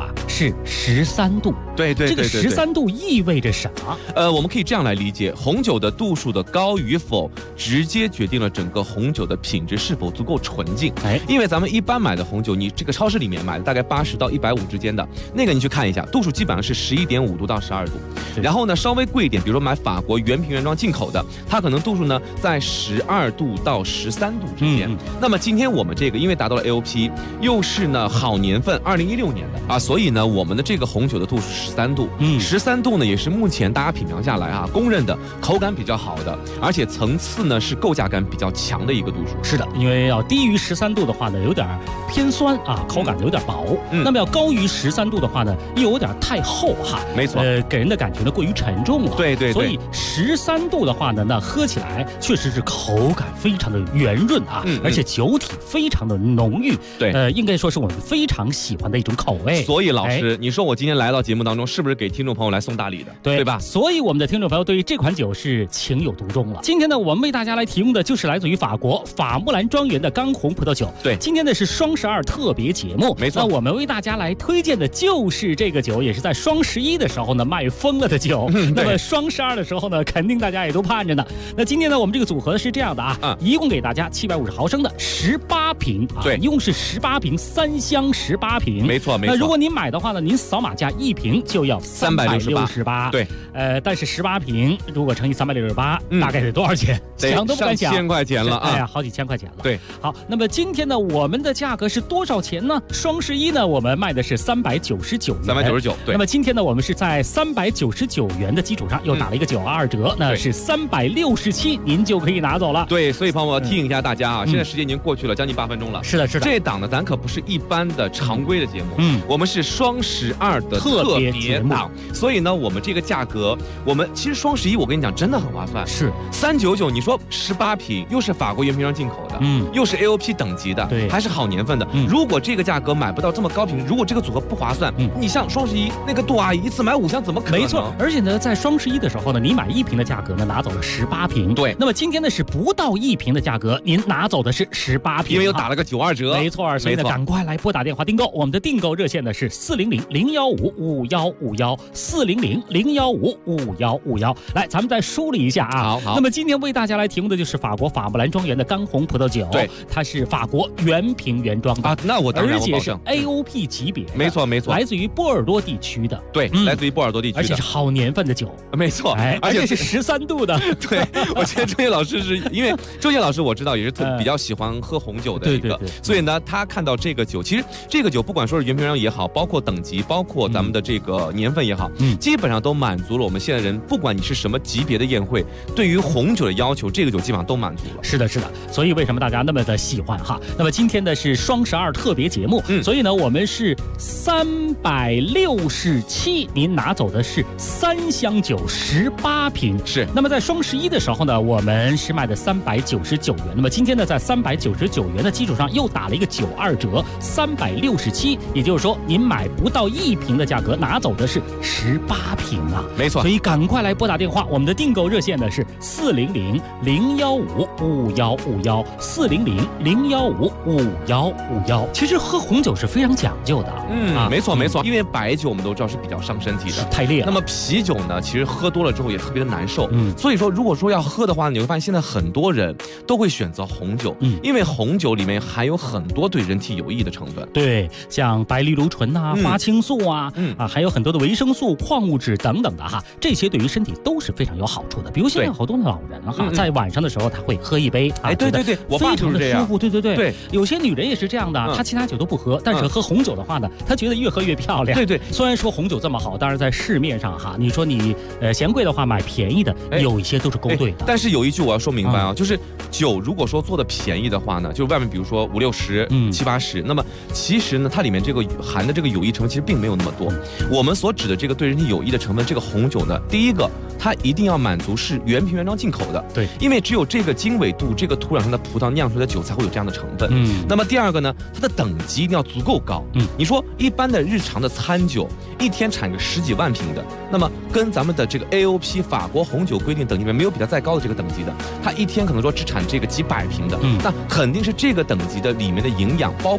是13度。 对， 这个13度意味着什么？ 我们可以这样来理解，红酒的度数的高与否，直接决定了整个红酒的品质是否足够纯净。因为咱们一般买的红酒，你这个超市里面买的大概80到150之间的那个，你去看一下，度数基本上是11.5度到12度。然后呢，稍微贵一点，比如说买法国原瓶原装进口的，它可能度数呢在12度到13度之间。那么今天我们这个因为达到了 AOP， 又是呢好年份2016年的啊，所以呢我们的这个红酒的度数13度，13度呢也是目前大家品尝下来啊公认的口感比较好的，而且层次呢是构架感比较强的一个度数。 是的，因为要低于13度的话呢，有点偏酸啊，口感有点薄。那么要高于13度的话呢，又有点太厚哈。 没错， 给人的感觉呢过于沉重了。 对， 所以13度的话呢，那喝起来确实是口感非常的圆润啊，而且酒体非常的浓郁。 对， 应该说是我们非常喜欢的一种口味。 所以老师，你说我今天来到节目当中，是不是给听众朋友来送大礼的？对吧？ 所以我们的听众朋友对于这款酒是情有独钟了。今天呢，我们为大家来提供的就是来自于法国法木兰庄园的刚红葡萄酒。 对， 今天呢是双12特别节目， 没错。 那我们为大家来推荐的就是这个酒，也是在双11的时候呢卖疯了的酒。那么双12的时候呢，肯定大家也都盼着呢。那今天呢，我们这个组合是这样的啊，一共给大家750毫升的18瓶啊， 对， 一共是18瓶，3箱18瓶， 没错。 那如果您买的话呢，您扫码价1瓶就要368， 对， 但是18瓶如果乘以368，大概得多少钱？想都不敢想， 上千块钱了啊！ 哎呀，好几千块钱了。 对， 好，那么今天呢，我们的价格是多少钱呢？双11呢，我们卖的是399元 ，399。对， 那么今天呢，我们是在399元的基础上又打了一个92折，那是367，您就可以拿走了。 对，所以朋友们，我提醒一下大家啊，现在时间已经过去了将近8分钟了。 是的，是的。 这档呢，咱可不是一般的常规的节目，我们是双12的特别档，所以呢，我们这个价格，我们其实双11，我跟你讲，真的很划算， 是 399。你说18瓶，又是法国原瓶装进口的，又是 AOP 等级的， 对， 还是好年份的。如果这个价格买不到这么高品质，如果这个组合不划算，你像双11那个杜阿姨一次买5箱，怎么可能？ 没错，而且呢，在双11的时候呢，你买1瓶的价格呢，拿走了18瓶。 对， 那么今天呢是不到1瓶的价格，您拿走的是18瓶， 因为又打了个92折。 没错，所以呢，赶快来拨打电话订购。我们的订购热线呢是400-015-5151，400-015-5151。来，咱们再梳理一下啊。 好。 那么今天为大家来提供的就是法国法木兰庄园的刚红葡萄酒， 对， 它是法国原瓶原装的啊，那我当然而且是 AOP 级别， 没错， 来自于波尔多地区的， 对，来自于波尔多地区的， 而且是好年份的酒， 没错， 而且是13度的。 对，我觉得周烨老师是因为周烨老师我知道也是比较喜欢喝红酒的一个，所以呢，他看到这个酒，其实这个酒不管说是原瓶原装也好，包括等级，包括咱们的这个年份也好，基本上都满足了我们现在人，不管你是什么级别的宴会，对于红酒的要求，这个酒基本上都满足了。 是的，是的。所以为什么大家那么的喜欢哈？那么今天的是双12特别节目，所以呢，我们是367，您拿走的是3箱酒18瓶。 是。 那么在双11的时候呢，我们是卖的399元。那么今天呢，在399元的基础上又打了一个92折，367，也就是说您买不到1瓶的价格，拿走的是18瓶啊。 没错。 所以赶快来拨打电话，我们的订购热线呢是400-015-5151，400-015-5151。其实喝红酒是非常讲究的， 没错没错，因为白酒我们都知道是比较伤身体的， 太烈了。 那么啤酒呢，其实喝多了之后也特别的难受，所以说如果说要喝的话，你会发现现在很多人都会选择红酒，因为红酒里面含有很多对人体有益的成分， 对，像白藜芦醇啊、花青素啊，还有很多的维生素、矿物质等等的哈，这些对于身体都是非常有好处的。比如现在好多的老人哈，在晚上的时候他会喝一杯， 对，我爸就是这样， 舒服，对，有些女人也是这样的，她其他酒都不喝，但是喝红酒的话呢，她觉得越喝越漂亮。 对， 虽然说红酒这么好，当然在市面上哈，你说你嫌贵的话买便宜的，有一些都是勾兑的。 但是有一句我要说明白啊，就是酒如果说做的便宜的话呢，就是外面比如说50、60、70、80，那么其实呢，它里面这个含的这个有益成分其实并没有那么多。我们所指的这个对人体有益的成分，这个红酒呢，第一个它一定要满足是原瓶原装进口的， 对， 因为只有这个经纬度、这个土壤上的葡萄酿出来的酒才会有这样的成分。那么第二个呢，它的等级一定要足够高。你说一般的日常的餐酒，一天产个10几万瓶的，那么跟咱们的这个 AOP 法国红酒规定等级里面没有比它再高的这个等级的，它一天可能说只产这个几百瓶的，那肯定是这个等级的里面的营养，包括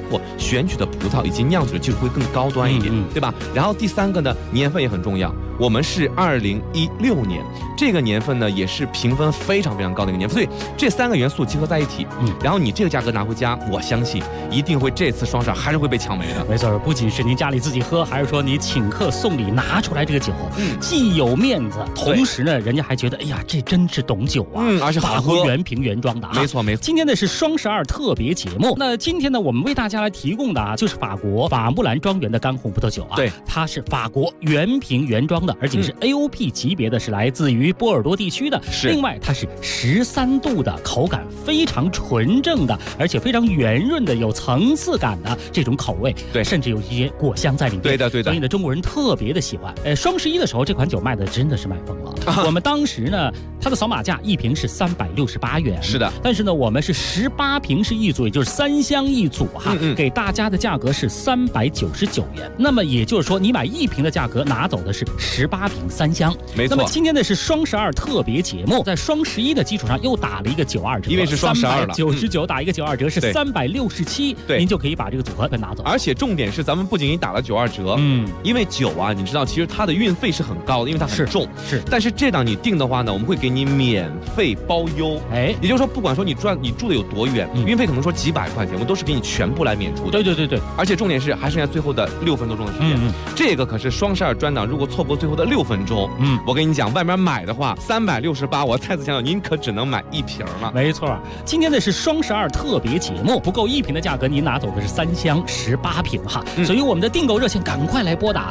选取的葡萄以及酿酒的技术会更高端一点，对吧？然后第3个呢，年份也很重要。我们是2016年，这个年份呢也是评分非常非常高的一个年份，所以这3个元素结合在一起，然后你这个价格拿回家，我相信一定会这次双12还是会被抢没的。 没错，不仅是您家里自己喝，还是说你请客送礼拿出来这个酒，既有面子，同时呢，人家还觉得哎呀，这真是懂酒啊， 而且好喝， 原瓶原装的啊。 没错没错。 今天呢是双12特别节目，那今天呢我们为大家来提供的啊，就是法国法木兰庄园的干红葡萄酒啊， 对， 它是法国原瓶原装的，而且是 AOP 级别的，是来自于波尔多地区的。另外它是13度的，口感非常纯正的，而且非常圆润的，有层次感的这种口味， 对， 甚至有一些果香在里面。 对的对的。 所以呢，中国人特别的喜欢。双11的时候，这款酒卖的真的是卖疯了。我们当时呢，它的扫码价一瓶是368元， 是的。 但是呢，我们是18瓶是一组，也就是3箱一组哈，给大家的价格是399元。那么也就是说，你买1瓶的价格拿走的是18瓶3箱。 没错。 那么今天呢是双12特别节目，在双11的基础上又打了一个92折， 因为是双12了 ，99打一个92折是367， 对， 您就可以把这个组合给拿走。 而且重点是，咱们不仅给你打了92折，因为酒啊，你知道其实它的运费是很高的，因为它很重， 是。 但是这档你订的话呢，我们会给你免费包邮，也就是说，不管说你住的有多远，运费可能说几百块钱，我们都是给你全部来免除的。 对。 而且重点是还剩下最后的6分多钟的时间，这个可是双12专档，如果错过最后的6分钟，我跟你讲，外面买的话368，我再次强调，您可只能买1瓶了。 没错，今天呢是双12特别节目，不够1瓶的价格，您拿走的是3箱18瓶哈。所以我们的订购热线赶快来拨打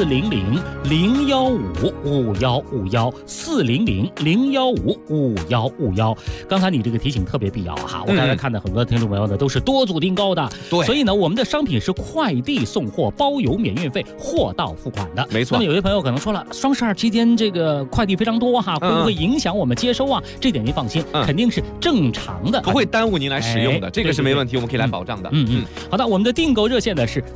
400-015-5151，400-015-5151。刚才你这个提醒特别必要哈，我刚才看到很多听众朋友呢都是多组订购的， 对， 所以呢我们的商品是快递送货，包邮免运费，货到付款的。 没错。 那么有些朋友可能说了，双12期间这个快递非常多哈，会不会影响我们接收啊？这点您放心，肯定是正常的， 不会耽误您来使用的，这个是没问题，我们可以来保障的。 好的，我们的订购热线呢是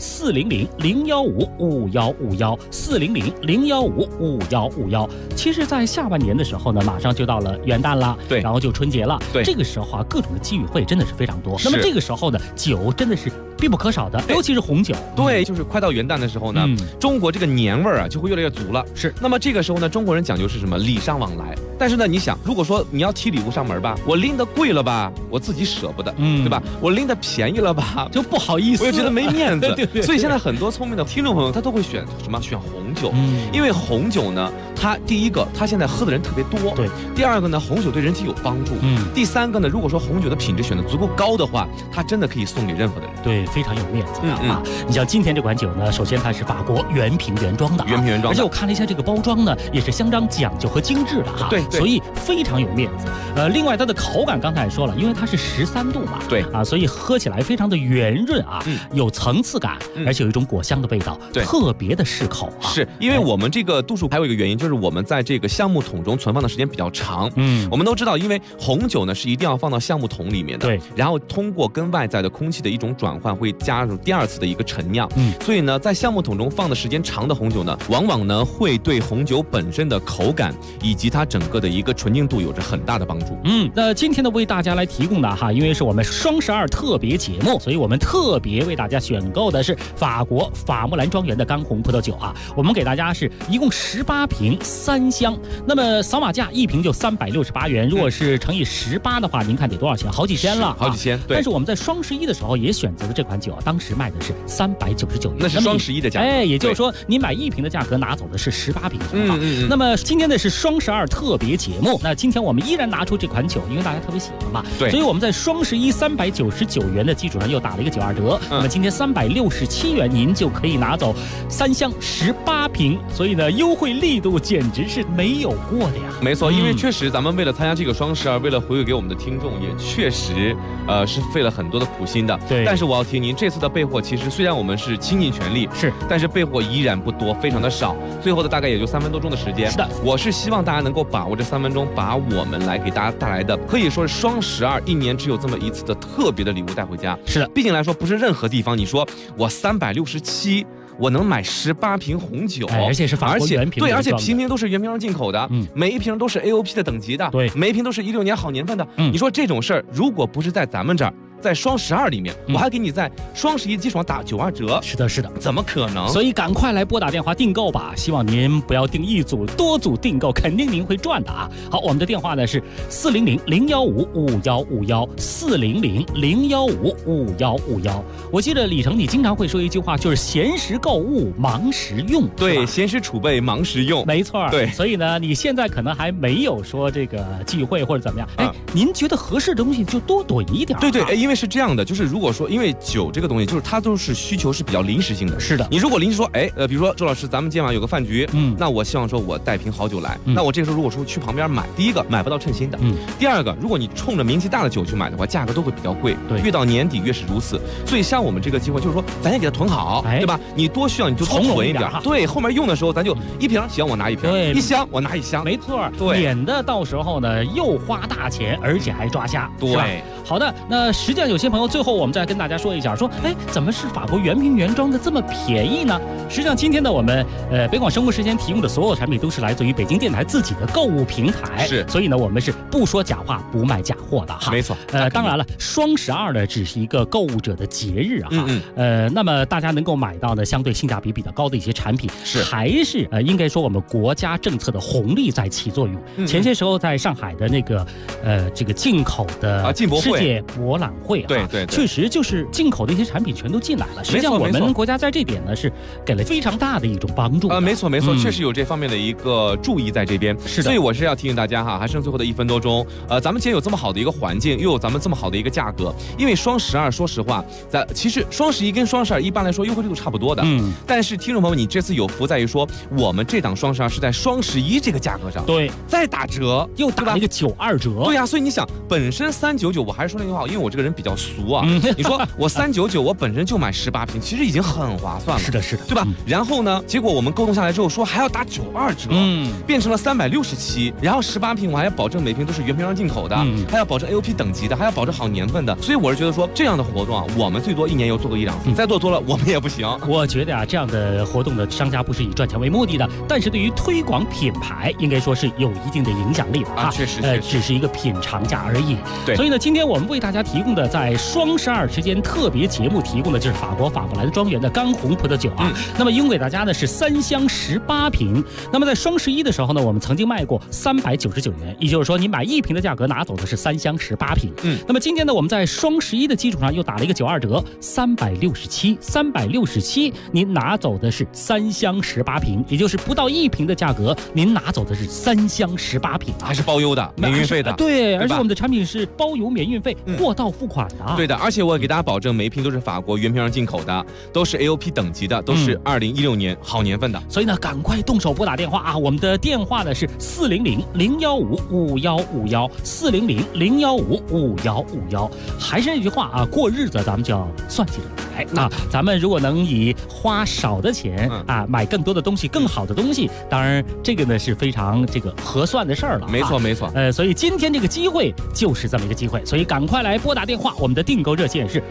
400-015-5151，400-015-5151。其实，在下半年的时候呢，马上就到了元旦了， 对， 然后就春节了， 对， 这个时候啊，各种的机遇会真的是非常多。那么这个时候呢，酒真的是必不可少的，尤其是红酒。 对，就是快到元旦的时候呢，中国这个年味儿啊就会越来越足了。 是。 那么这个时候呢，中国人讲究是什么？礼尚往来。但是呢，你想，如果说你要提礼物上门吧，我拎得贵了吧，我自己舍不得，对吧？我拎得便宜了吧， 就不好意思， 我又觉得没面子。 对。 所以现在很多聪明的听众朋友，他都会选什么？选红酒。因为红酒呢，它第一个，它现在喝的人特别多。 对。 第二个呢，红酒对人体有帮助。第三个呢，如果说红酒的品质选得足够高的话，它真的可以送给任何的人。 对，非常有面子的啊！你像今天这款酒呢，首先它是法国原瓶原装的，而且我看了一下这个包装呢，也是相当讲究和精致的哈。 对。 所以非常有面子。另外它的口感刚才也说了，因为它是13度嘛， 对啊，所以喝起来非常的圆润啊，有层次感，而且有一种果香的味道， 对， 特别的适口啊。 是因为我们这个度数还有一个原因，就是我们在这个橡木桶中存放的时间比较长。我们都知道，因为红酒呢是一定要放到橡木桶里面的， 对， 然后通过跟外在的空气的一种转换，会加入第2次的一个陈酿。所以呢，在橡木桶中放的时间长的红酒呢，往往呢会对红酒本身的口感以及它整个的一个纯净度有着很大的帮助。 那今天呢为大家来提供的哈，因为是我们双12特别节目，所以我们特别为大家选购的是法国法木兰庄园的干红葡萄酒啊。我们给大家是一共18瓶3箱，那么扫码价1瓶就368元，如果是乘以18的话，您看得多少钱？好几千了， 好几千。对。 但是我们在双11的时候也选择了这款酒啊，当时卖的是399元， 那是双11的价格。 也就是说你买1瓶的价格拿走的是18瓶。那么今天的是双12特别节目，那今天我们依然拿出这款酒，因为大家特别喜欢嘛， 对， 所以我们在双11 399元的基础上又打了一个92折，那么今天367元您就可以拿走3箱18瓶，所以呢优惠力度简直是没有过的呀。 没错，因为确实咱们为了参加这个双12，为了回馈给我们的听众，也确实是费了很多的苦心的。 对。 但是我要提您，这次的备货其实虽然我们是倾尽全力， 是， 但是备货依然不多，非常的少，最后的大概也就3分多钟的时间。 是的， 我是希望大家能够把握这3分钟，把我们来给大家带来的可以说是双12一年只有这么一次的特别的礼物带回家。 是的， 毕竟来说不是任何地方你说我367我能买18瓶红酒， 而且是法国原瓶， 对，而且瓶瓶都是原瓶进口的，每一瓶都是 AOP 的等级的， 对， 每一瓶都是16年好年份的。你说这种事儿，如果不是在咱们这儿， 在双12里面，我还给你在双11基础上打92折。 是的，是的， 怎么可能？ 所以赶快来拨打电话订购吧，希望您不要订一组，多组订购，肯定您会赚的啊。好，我们的电话呢是400-015-5151，400-015-5151。我记得李成，你经常会说一句话，就是闲时购物，忙时用。 对，闲时储备，忙时用， 没错。 对， 所以呢，你现在可能还没有说这个聚会或者怎么样，您觉得合适的东西就多囤一点。 对，因为是这样的，就是如果说，因为酒这个东西，就是它都是需求是比较临时性的。 是的， 你如果临时说，比如说周老师，咱们今晚有个饭局，那我希望说我带瓶好酒来，那我这个时候如果说去旁边买，第一个买不到称心的，第二个，如果你冲着名气大的酒去买的话，价格都会比较贵， 对， 越到年底越是如此。所以像我们这个机会，就是说咱也给它囤好，对吧？你多需要你就多囤一点，对，后面用的时候咱就一瓶行我拿一瓶，一箱我拿一箱， 没错， 对， 免得到时候呢又花大钱，而且还抓瞎， 对。 好的，那实际上有些朋友最后我们再跟大家说一下，说怎么是法国原瓶原装的这么便宜呢？实际上今天呢我们北广生活时间提供的所有产品都是来自于北京电台自己的购物平台， 是， 所以呢我们是不说假话不卖假货的哈。 没错， 当然了，双12呢只是一个购物者的节日啊，那么大家能够买到的相对性价比比较高的一些产品， 是还是应该说我们国家政策的红利在起作用。前些时候在上海的那个这个进口的世界博览会啊， 对， 确实就是进口的一些产品全都进来了。实际上我们国家在这点呢是给了非常大的一种帮助。 没错，确实有这方面的一个注意在这边。 是的， 所以我是要提醒大家哈，还剩最后的1分多钟，咱们既然有这么好的一个环境，又有咱们这么好的一个价格，因为双12说实话，其实双11跟双12一般来说优惠力度差不多的，但是听众朋友，你这次有福在于说，我们这档双12是在双11这个价格上， 对， 再打折， 又打了一个92折， 对呀，所以你想，本身399，我还是说那句话，因为我这个人比较俗啊，你说我399，我本身就买18瓶，其实已经很划算了， 是的， 对吧？然后呢，结果我们沟通下来之后说还要打92折，变成了367，然后18瓶我还要保证每瓶都是原瓶装进口的，还要保证 AOP 等级的，还要保证好年份的，所以我是觉得说这样的活动啊，我们最多1年又做个1-2次，再做多了我们也不行。 我觉得啊，这样的活动的商家不是以赚钱为目的的，但是对于推广品牌，应该说是有一定的影响力的啊。 确实， 只是一个品尝价而已。 对， 所以呢，今天我们为大家提供的在双12时间特别节目提供的就是法国法布莱德庄园的干红葡萄酒啊。那么应给大家呢是3箱18瓶。那么在双11的时候呢，我们曾经卖过399元，也就是说你买1瓶的价格拿走的是3箱18瓶。那么今天呢，我们在双11的基础上又打了一个92折，367，您拿走的是3箱18瓶，也就是不到1瓶的价格，您拿走的是3箱18瓶， 还是包邮的，免运费的。 对，而且我们的产品是包邮免运费，货到付款的。 对的，而且我给大家保证，每一瓶都是法国原瓶上进口的，都是 AOP 等级的，都是2016年好年份的。 所以呢，赶快动手拨打电话啊！我们的电话呢是400-015-5151，400-015-5151。还是那句话啊，过日子咱们就要算起来啊。咱们如果能以花少的钱啊买更多的东西，更好的东西，当然这个呢是非常这个合算的事儿了。 没错。 所以今天这个机会就是这么一个机会，所以赶快来拨打电话。我们的订购热线是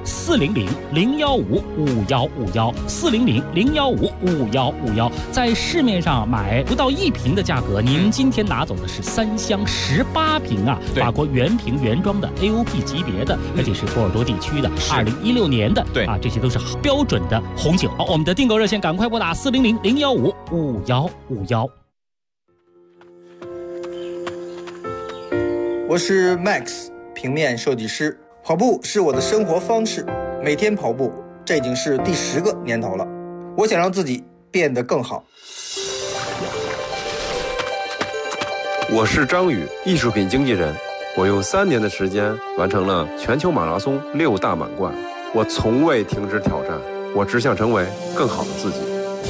400-015-5151，400-015-5151。在市面上买不到1瓶的价格，您今天拿走的是3箱18瓶啊，法国原瓶原装的 AOP 级别的，而且是波尔多地区的2016年的， 对啊，这些都是标准的红酒。好，我们的订购热线赶快拨打400-015-5151。 我是 Max 平面设计师，跑步是我的生活方式，每天跑步，这已经是第10个年头了。我想让自己变得更好。 我是张宇，艺术品经纪人。我用3年的时间完成了全球马拉松6大满贯。我从未停止挑战，我只想成为更好的自己。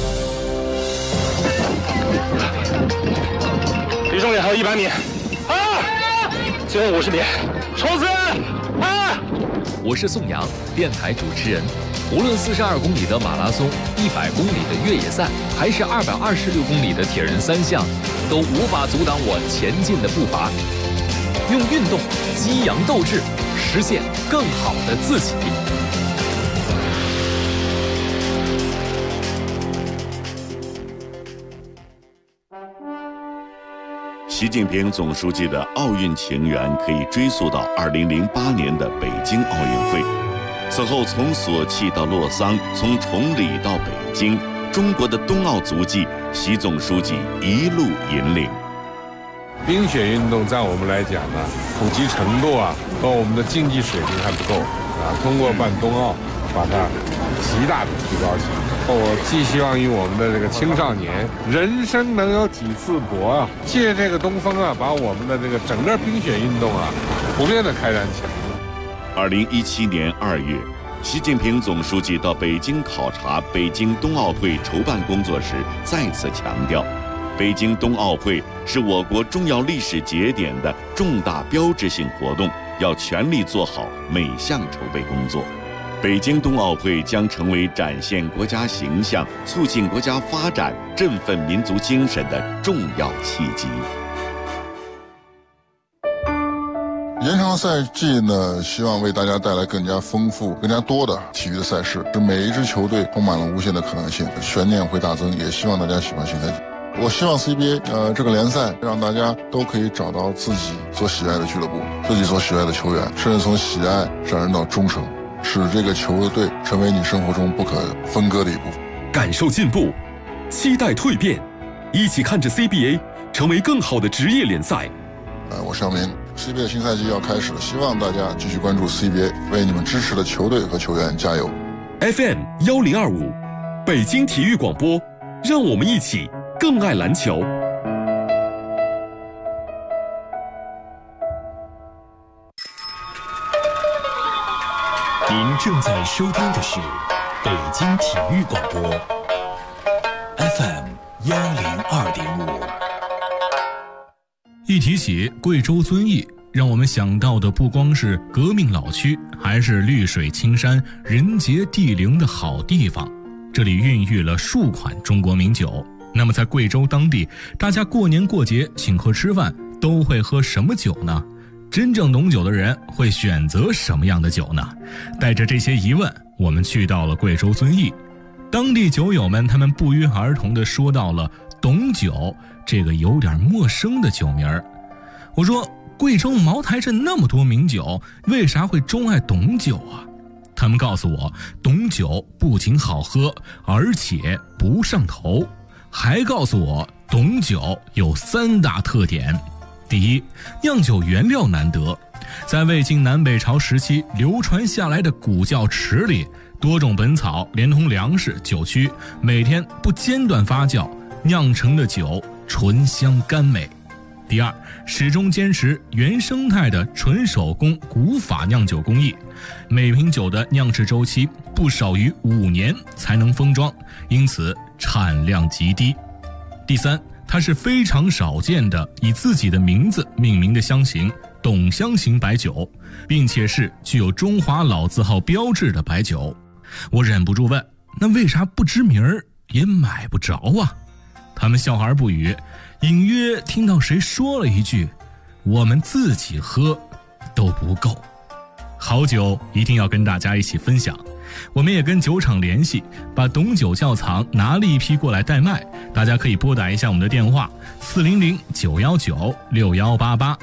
离终点还有100米，最后50米，冲刺！ 我是宋阳，电台主持人。无论42公里的马拉松、100公里的越野赛，还是226公里的铁人3项，都无法阻挡我前进的步伐。用运动激扬斗志，实现更好的自己。 习近平总书记的奥运情缘可以追溯到2008年的北京奥运会。此后，从索契到洛桑，从崇礼到北京，中国的冬奥足迹，习总书记一路引领。 冰雪运动在我们来讲呢，普及程度和我们的竞技水平还不够通过办冬奥，把它极大的提高起来。我寄希望于我们的这个青少年，人生能有几次搏借这个东风把我们的这个整个冰雪运动普遍的开展起来。 2017年2月，习近平总书记到北京考察北京冬奥会筹办工作时，再次强调，北京冬奥会是我国重要历史节点的重大标志性活动，要全力做好每项筹备工作。北京冬奥会将成为展现国家形象、促进国家发展、振奋民族精神的重要契机。 延长赛季呢，希望为大家带来更加丰富、更加多的体育的赛事，使每一支球队充满了无限的可能性，悬念会大增。也希望大家喜欢新赛季。我希望 CBA 这个联赛让大家都可以找到自己所喜爱的俱乐部、自己所喜爱的球员，甚至从喜爱上升到忠诚，使这个球队成为你生活中不可分割的一部分。 感受进步，期待蜕变，一起看着 CBA 成为更好的职业联赛。 我尚明 CBA 的新赛季要开始了，希望大家继续关注 CBA， 为你们支持的球队和球员加油。 FM 1025，北京体育广播，让我们一起更爱篮球。 您正在收听的是北京体育广播 FM 102.5。 一提起贵州遵义，让我们想到的不光是革命老区，还是绿水青山、人杰地灵的好地方。这里孕育了数款中国名酒。那么在贵州当地，大家过年过节请客吃饭都会喝什么酒呢？真正懂酒的人会选择什么样的酒呢？带着这些疑问，我们去到了贵州遵义。当地酒友们他们不约而同地说到了董酒这个有点陌生的酒名儿。我说，贵州茅台镇那么多名酒，为啥会钟爱董酒啊？他们告诉我，董酒不仅好喝，而且不上头，还告诉我董酒有3大特点。第一，酿酒原料难得，在魏晋南北朝时期流传下来的古窖池里，多种本草连同粮食、酒曲，每天不间断发酵，酿成的酒醇香甘美。第二，始终坚持原生态的纯手工古法酿酒工艺，每瓶酒的酿制周期不少于5年才能封装，因此产量极低。第三，它是非常少见的以自己的名字命名的香型董香型白酒，并且是具有中华老字号标志的白酒。我忍不住问，那为啥不知名儿也买不着啊？他们笑而不语，隐约听到谁说了一句，我们自己喝都不够。好酒一定要跟大家一起分享，我们也跟酒厂联系，把董酒窖藏拿了一批过来代卖，大家可以拨打一下我们的电话400-919-6188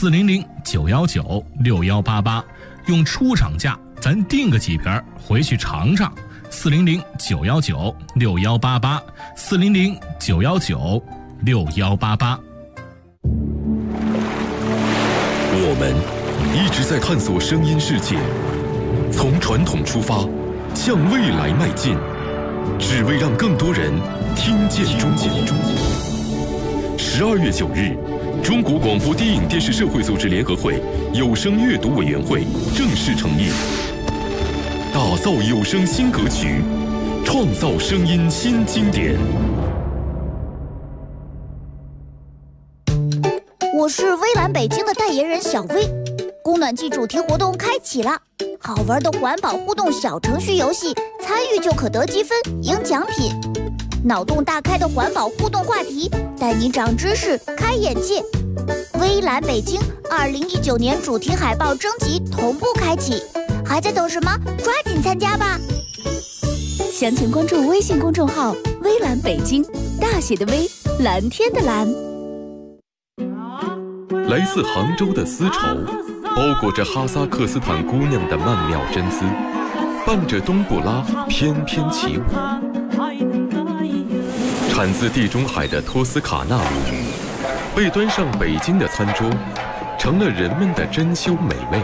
400-919-6188，用出厂价咱订个几瓶回去尝尝。400-919-6188 400-919-6188。 我们一直在探索声音世界，从传统出发，向未来迈进，只为让更多人听见中国。12月9日，中国广播电影电视社会组织联合会有声阅读委员会正式成立，打造有声新格局，创造声音新经典。 我是微蓝北京的代言人小薇，供暖季主题活动开启了，好玩的环保互动小程序游戏，参与就可得积分赢奖品。脑洞大开的环保互动话题，带你长知识开眼界。微蓝北京2019年主题海报征集同步开启，还在等什么？抓紧参加吧！详情关注微信公众号微蓝北京，大写的微，蓝天的蓝。 来自杭州的丝绸，包裹着哈萨克斯坦姑娘的曼妙真姿，伴着冬不拉翩翩起舞。产自地中海的托斯卡纳鲈鱼，被端上北京的餐桌，成了人们的珍馐美味。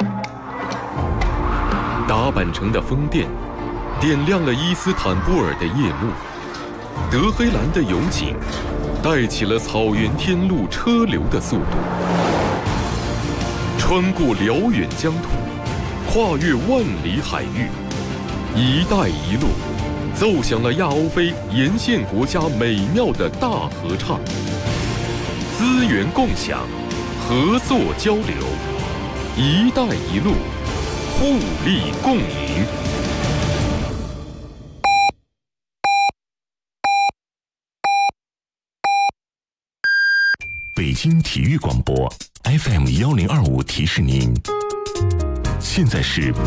达坂城的风电，点亮了伊斯坦布尔的夜幕。德黑兰的油井，带起了草原天路车流的速度。穿过辽远疆土，跨越万里海域，“一带一路”奏响了亚欧非沿线国家美妙的大合唱。资源共享，合作交流，“一带一路”互利共赢。 北京体育广播 FM 1025提示您，现在是